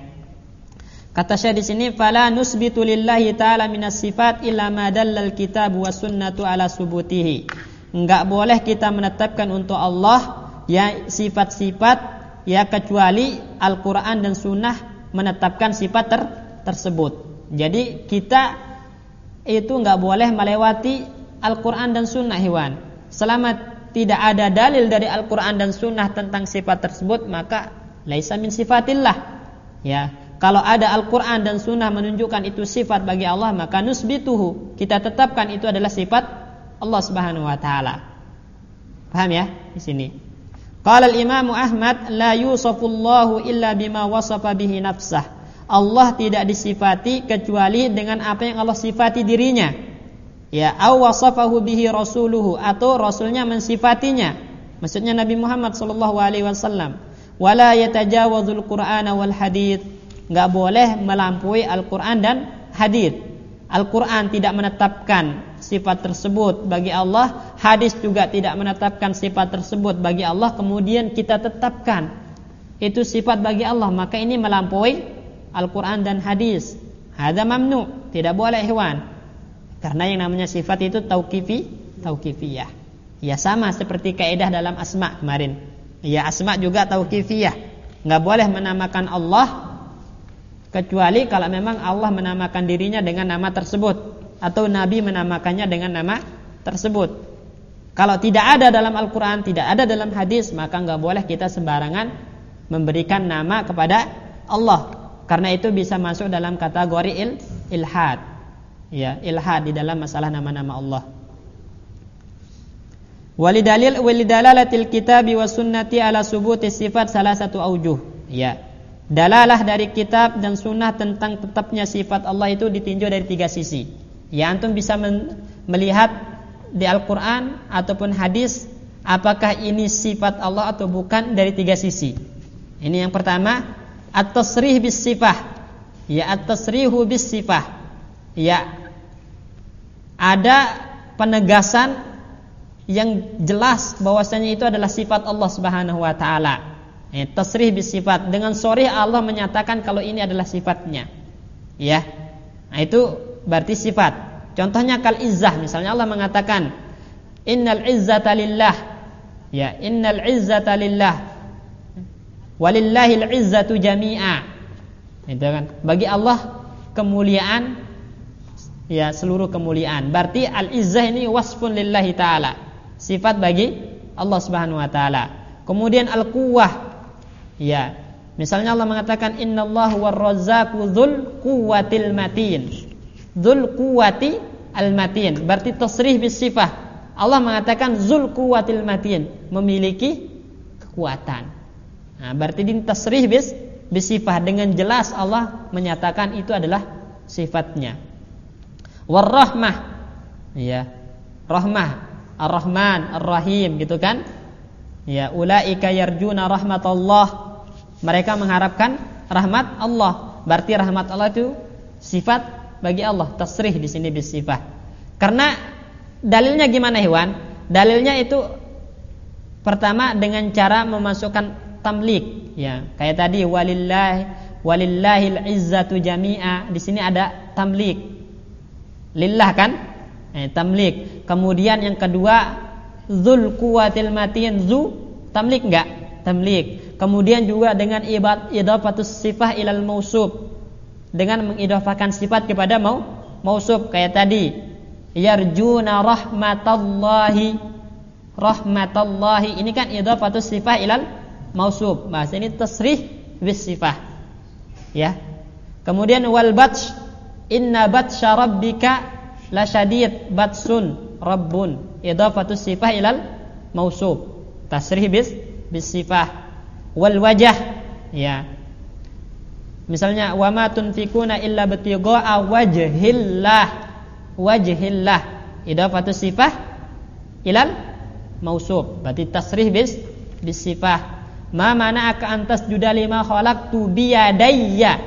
Kata Syekh di sini, fala nusbitu lillahi ta'ala minas sifat illa ma dallal kitab was sunnatu ala subutihi. Enggak boleh kita menetapkan untuk Allah ya sifat-sifat ya kecuali Al-Quran dan Sunnah menetapkan sifat ter- tersebut. Jadi kita itu enggak boleh melewati Al-Quran dan Sunnah hewan. Selama tidak ada dalil dari Al-Quran dan Sunnah tentang sifat tersebut, maka laisa min sifatillah. Ya, kalau ada Al-Quran dan Sunnah menunjukkan itu sifat bagi Allah, maka nusbituhu, kita tetapkan itu adalah sifat Allah Subhanahu wa taala. Paham ya di sini? Qala al-Imam Ahmad la yusafullahu illa bima wasafa bihi nafsah. Allah tidak disifati kecuali dengan apa yang Allah sifati dirinya. Ya, aw wasafahu bihi rasuluhu, atau rasulnya mensifatinya. Maksudnya Nabi Muhammad sallallahu alaihi wasallam. Wala yatajawazul Qur'ana wal hadits. Enggak boleh melampaui Al-Qur'an dan hadits. Al-Quran tidak menetapkan sifat tersebut bagi Allah, hadis juga tidak menetapkan sifat tersebut bagi Allah, kemudian kita tetapkan itu sifat bagi Allah, maka ini melampaui Al-Quran dan hadis. Hadza mamnu, tidak boleh ikhwan. Karena yang namanya sifat itu tauqifi, tauqifiyah. Ya sama seperti kaidah dalam asma kemarin. Ya asma juga tauqifiyah. Enggak boleh menamakan Allah kecuali kalau memang Allah menamakan dirinya dengan nama tersebut atau Nabi menamakannya dengan nama tersebut. Kalau tidak ada dalam Al-Quran, tidak ada dalam hadis, maka enggak boleh kita sembarangan memberikan nama kepada Allah. Karena itu bisa masuk dalam kategori il, ilhad. Ya, ilhad di dalam masalah nama-nama Allah. Walidalil walidalalatil kitabi was sunnati ala subuti sifat salah satu aujuh. Ya. Dalalah dari kitab dan sunnah tentang tetapnya sifat Allah itu ditinjau dari tiga sisi. Ya, antum bisa men- melihat di Al-Quran ataupun hadis apakah ini sifat Allah atau bukan dari tiga sisi. Ini yang pertama, at-tasrih bis sifah. Ya, at-tasrihu bis sifah. Ya, ada penegasan yang jelas bahwasanya itu adalah sifat Allah Subhanahu wa taala. Ya, tasrih bis sifat, dengan sharih Allah menyatakan kalau ini adalah sifatnya. Ya. Nah, itu berarti sifat. Contohnya kal izzah, misalnya Allah mengatakan innal izzata lillah. Ya, innal izzata lillah. Walillahil izzatu jami'a. Itu kan. Bagi Allah kemuliaan, ya seluruh kemuliaan. Berarti al-izzah ini wasfun lillahi ta'ala, sifat bagi Allah Subhanahu wa taala. Kemudian al-quwwah, ya misalnya Allah mengatakan innallahu war-razzaqu dzul quwwatil matin. Dzul quwwati al-matin, berarti tasrih bis sifah. Allah mengatakan dzul quwwatil matin, memiliki kekuatan. Nah, berarti din tasrih bis bis sifah, dengan jelas Allah menyatakan itu adalah sifatnya. War-rahmah, ya, rahmah, ar-rahman, ar-rahim, gitu kan? Ya, ulaika yarjuna rahmatullah. Mereka mengharapkan rahmat Allah. Berarti rahmat Allah itu sifat bagi Allah. Tasrih di sini bis sifah. Karena dalilnya gimana, Iwan? Dalilnya itu pertama dengan cara memasukkan tamlik, ya. Kayak tadi walillahi walillahil izzatu jami'a. Di sini ada tamlik. Lillah kan? Eh, tamlik. Kemudian yang kedua dzul quwwatil matin, zu tamlik enggak? Tamlik. Kemudian juga dengan ibad idhafatus sifah ilal mausuf, dengan mengidafakan sifat kepada mau mausuf, kayak tadi yarjuna rahmatallahi. Rahmatallahi ini kan idhafatus sifah ilal mausuf. Bahasa ini tasrih bis sifah. Ya. Kemudian wal batsh, inna batsha rabbika lasyadid, batsun rabbun, idhafatus sifah ilal mausuf, tasrih bis bis sifah. Wal wajah, ya misalnya wa ma tunfikuna illa batigha'a wajhillah, wajhillah, idhafatus sifah ilal mausuf, berarti tasrih bis bis sifah. Ma mana'aka antas juda lima khalaqtu biyadayya,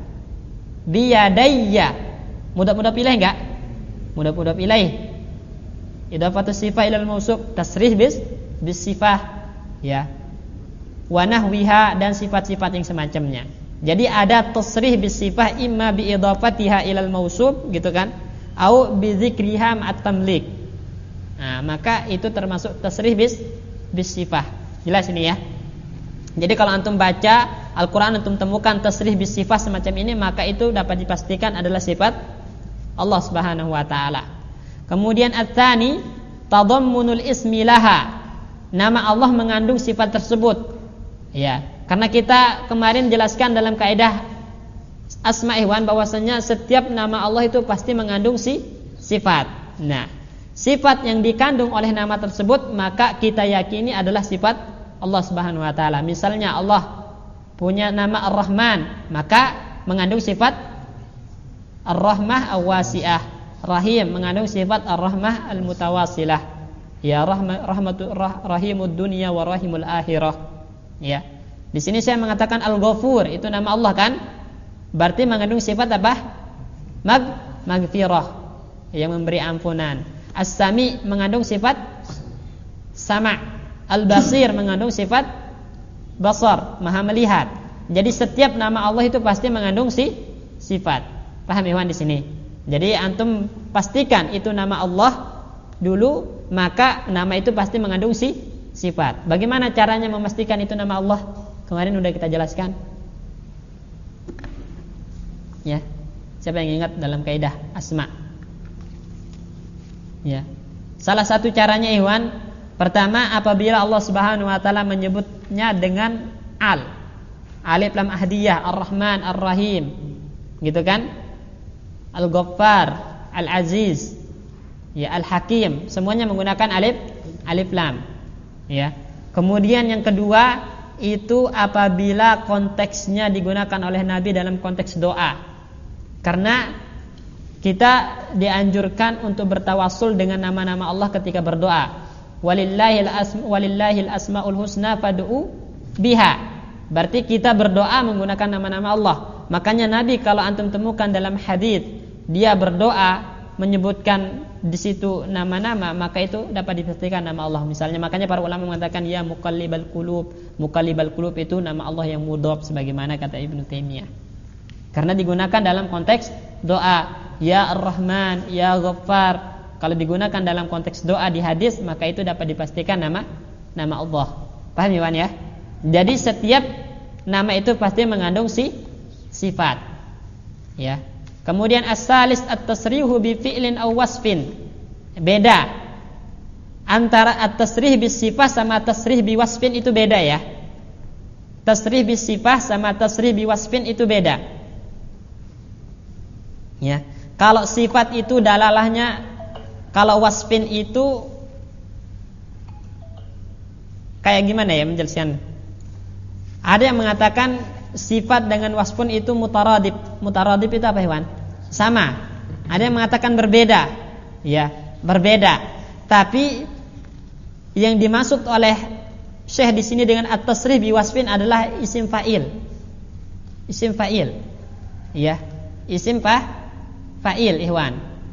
biyadayya, mudah-mudah pilih enggak? Mudah-mudah pilih. Idhafatus sifah ilal mausuf, tasrih bis bis sifah, ya. Wa nahwiha, dan sifat-sifat yang semacamnya. Jadi ada tasrih bis sifah imma bi idhafatiha ilal mausuf, gitu kan? Au bi dzikriha ma'at tamlik. Nah, maka itu termasuk tasrih bis bis sifah. Jelas ini ya. Jadi kalau antum baca Al-Qur'an antum temukan tasrih bis sifah semacam ini, maka itu dapat dipastikan adalah sifat Allah Subhanahu wa taala. Kemudian ats-tsani tadammunul ismi laha. Nama Allah mengandung sifat tersebut. Ya, karena kita kemarin jelaskan dalam kaidah asma ihwan bahwasanya setiap nama Allah itu pasti mengandung si sifat. Nah, sifat yang dikandung oleh nama tersebut maka kita yakini adalah sifat Allah Subhanahu wa taala. Misalnya Allah punya nama Ar-Rahman, maka mengandung sifat Ar-Rahmah Awasi'ah. Rahim mengandung sifat Ar-Rahmah Al-Mutawasilah. Ya, rahma, rahmatur rah, rahimud dunya wa rahimul akhirah. Ya. Di sini saya mengatakan Al-Ghafur, itu nama Allah kan? Berarti mengandung sifat apa? Mag maghfirah, yang memberi ampunan. As-Sami mengandung sifat sama'. Al-Basir mengandung sifat basar, maha melihat. Jadi setiap nama Allah itu pasti mengandung si sifat. Paham ikhwan di sini? Jadi antum pastikan itu nama Allah dulu, maka nama itu pasti mengandung si sifat. Bagaimana caranya memastikan itu nama Allah? Kemarin udah kita jelaskan. Ya. Siapa yang ingat dalam kaidah asma? Ya. Salah satu caranya ikhwan, pertama apabila Allah Subhanahu wa taala menyebutnya dengan al. Alif lam ahdiyah, Ar-Rahman, Ar-Rahim. Gitu kan? Al-Ghaffar, Al-Aziz, ya, Al-Hakim, semuanya menggunakan alif alif lam. Ya. Kemudian yang kedua itu apabila konteksnya digunakan oleh Nabi dalam konteks doa. Karena kita dianjurkan untuk bertawassul dengan nama-nama Allah ketika berdoa. Walillahil asma walillahil asmaul husna fad'u biha. Berarti kita berdoa menggunakan nama-nama Allah. Makanya Nabi kalau antum temukan dalam hadis dia berdoa menyebutkan di situ nama-nama, maka itu dapat dipastikan nama Allah. Misalnya makanya para ulama mengatakan ya muqallibal qulub, muqallibal qulub itu nama Allah yang mudhaf sebagaimana kata Ibnu Taimiyah. Karena digunakan dalam konteks doa, ya Ar-Rahman, ya Ghaffar. Kalau digunakan dalam konteks doa di hadis, maka itu dapat dipastikan nama nama Allah. Paham ya, ya? Jadi setiap nama itu pasti mengandung si sifat. Ya. Kemudian as-salis at-tasrihu bi fi'lin aw wasfin. Beda. Antara at-tasrih bis sifah sama tasrih bi wasfin itu beda ya. Tasrih bis sifah sama tasrih bi wasfin itu beda. Ya. Kalau sifat itu dalalahnya, kalau wasfin itu kayak gimana ya menjelaskan? Ada yang mengatakan sifat dengan wasfun itu mutaradib. Mutaradib itu apa, Iwan? Sama. Ada yang mengatakan berbeda. Ya, berbeda. Tapi yang dimaksud oleh Syekh di sini dengan at-tasrih bi wasfin adalah isim fa'il. Isim fa'il. Ya, isim fa fa'il, Iwan.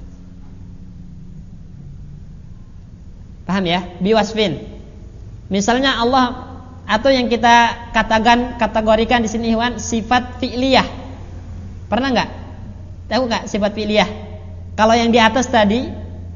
Paham ya? Bi wasfin. Misalnya Allah, atau yang kita katakan kategorikan di sini Ikhwan sifat fi'liyah. Pernah enggak? Tahu enggak sifat fi'liyah? Kalau yang di atas tadi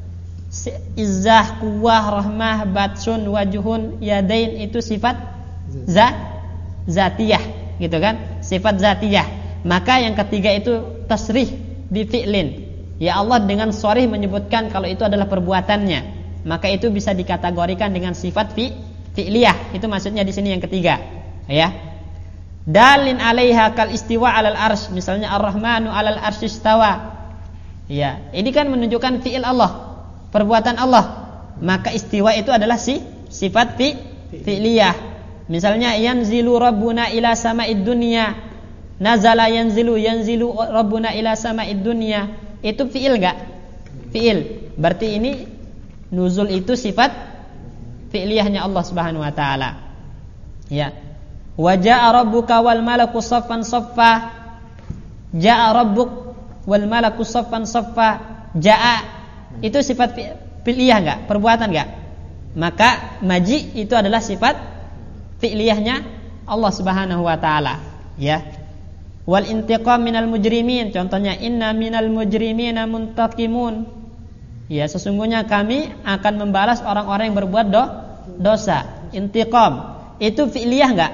izzah, quwwah, rahmah, batsun, wajuhun, yadain itu sifat za zatiyah, gitu kan? Sifat zatiyah. Maka yang ketiga itu tasrih bi fi'lin. Ya Allah dengan sharih menyebutkan kalau itu adalah perbuatannya. Maka itu bisa dikategorikan dengan sifat fi fi'liyah, itu maksudnya di sini yang ketiga, ya. Dalin 'alaiha kal istiwa 'alal arsy, misalnya Ar-Rahmanu 'alal arsy istawa. Ya, ini kan menunjukkan fi'il Allah, perbuatan Allah. Maka istiwa itu adalah si sifat fi fi'liyah. Misalnya yanzilu rabbuna ila sama'id dunya. Nazala yanzilu yanzilu rabbuna ila sama'id dunya. Itu fi'il enggak? Fi'il. Berarti ini nuzul itu sifat fi'liyahnya Allah Subhanahu wa taala. Ya. Wa jaa'a rabbuka wal malaku saffan saffa. Jaa'a rabbuk wal malaku saffan saffa. Jaa'a itu sifat fi'liyah enggak? Perbuatan enggak? Maka maji itu adalah sifat fi'liyahnya Allah Subhanahu wa taala, ya. Wal intiqam minal mujrimin, contohnya inna minal mujrimina muntaqimun. Ya, sesungguhnya kami akan membalas orang-orang yang berbuat do, dosa. Intiqam itu fi'liyah enggak?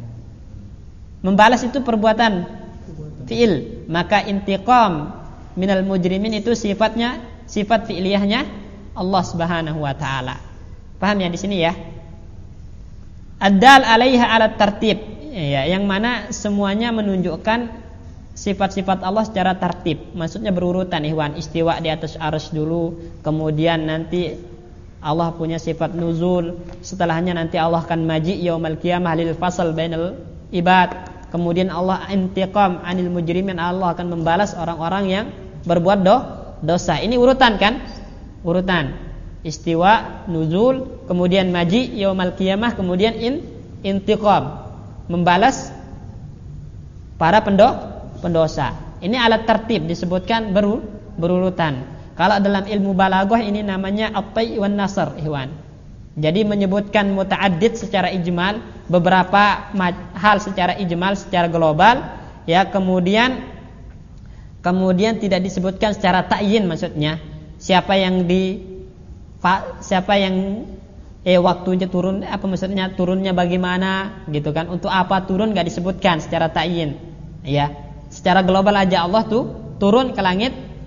Membalas itu perbuatan fi'il. Maka intiqam minal mujrimin itu sifatnya sifat fi'liyahnya Allah Subhanahu wa taala. Paham ya di sini ya? Ad-dal 'alaiha 'ala tartib. Ya, yang mana semuanya menunjukkan sifat-sifat Allah secara tertib, maksudnya berurutan Ikhwan. Istiwa di atas arsy dulu, kemudian nanti Allah punya sifat nuzul, setelahnya nanti Allah akan maji yaumul qiyamah lil fasal bainal ibad. Kemudian Allah intiqam anil mujrimin, Allah akan membalas orang-orang yang berbuat do, dosa. Ini urutan kan? Urutan. Istiwa, nuzul, kemudian maji yaumul qiyamah, kemudian in, intiqam, membalas para pendo, pendosa. Ini alat tertib disebutkan beru, berurutan. Kalau dalam ilmu balaghah ini namanya at-tai' wan nasr, ikhwan. Jadi menyebutkan muta'addid secara ijmal, beberapa hal secara ijmal, secara global, ya, kemudian kemudian tidak disebutkan secara ta'yin, maksudnya siapa yang di siapa yang eh waktunya turun, apa maksudnya turunnya bagaimana gitu kan, untuk apa turun enggak disebutkan secara ta'yin, ya. Secara global aja Allah tuh turun ke langit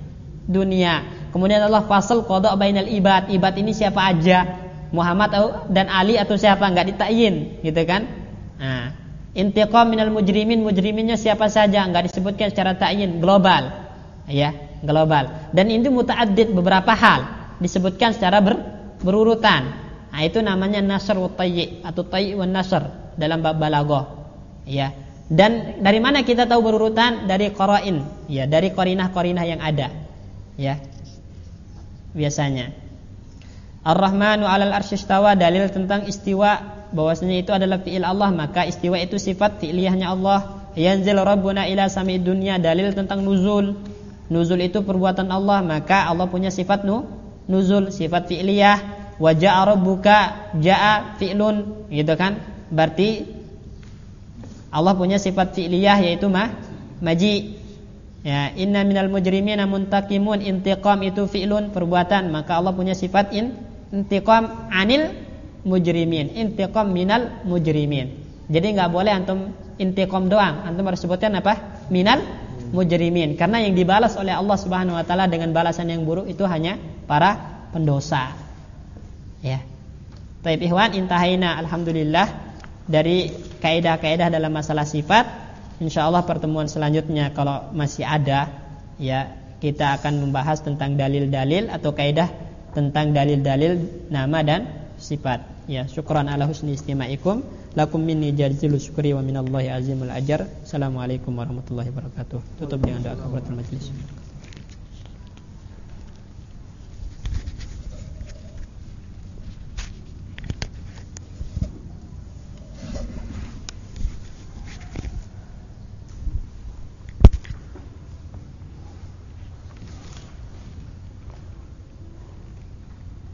dunia. Kemudian Allah fasal qada bainal ibad. Ibad ini siapa aja? Muhammad dan Ali atau siapa, enggak ditakyin gitu kan. Nah, intiqam minal mujrimin, mujriminnya siapa saja, enggak disebutkan secara ta'yin, global. Ya, global. Dan itu muta'addid, beberapa hal disebutkan secara ber, berurutan. Nah, itu namanya nasr wa tayyi' atau tayyi' wan nasr dalam bab balaghah. Ya. Dan dari mana kita tahu berurutan? Dari qara'in, ya, dari qarinah-qarinah yang ada. Ya. Biasanya Ar-Rahmanu 'alal arsy istawa, dalil tentang istiwa, bahwasanya itu adalah fi'il Allah, maka istiwa itu sifat fi'liyahnya Allah. Yanzil Rabbuna ila samid dunya, dalil tentang nuzul. Nuzul itu perbuatan Allah, maka Allah punya sifat nu, nuzul, sifat fi'liyah. Wa ja'a rabbuka, ja'a fi'lun, gitu kan? Berarti Allah punya sifat fi'liyah yaitu ma, maji. Ya, inna minal mujrimina muntaqimun, intiqam itu fi'lun, perbuatan, maka Allah punya sifat in, intiqam anil mujrimin, intiqam minal mujrimin. Jadi enggak boleh antum intiqam doang, antum harus sebutkan apa? Minal mujrimin, karena yang dibalas oleh Allah Subhanahu wa taala dengan balasan yang buruk itu hanya para pendosa. Ya. Taib ikhwan, intahaina alhamdulillah dari kaidah-kaidah dalam masalah sifat. Insyaallah pertemuan selanjutnya kalau masih ada, ya, kita akan membahas tentang dalil-dalil atau kaidah tentang dalil-dalil nama dan sifat. Ya, syukran ala husni istima'ikum. Lakum minni jazilu syukri wa minallahi azimul ajar. Assalamualaikum warahmatullahi wabarakatuh. Tutup dengan doa kafaratul majlis.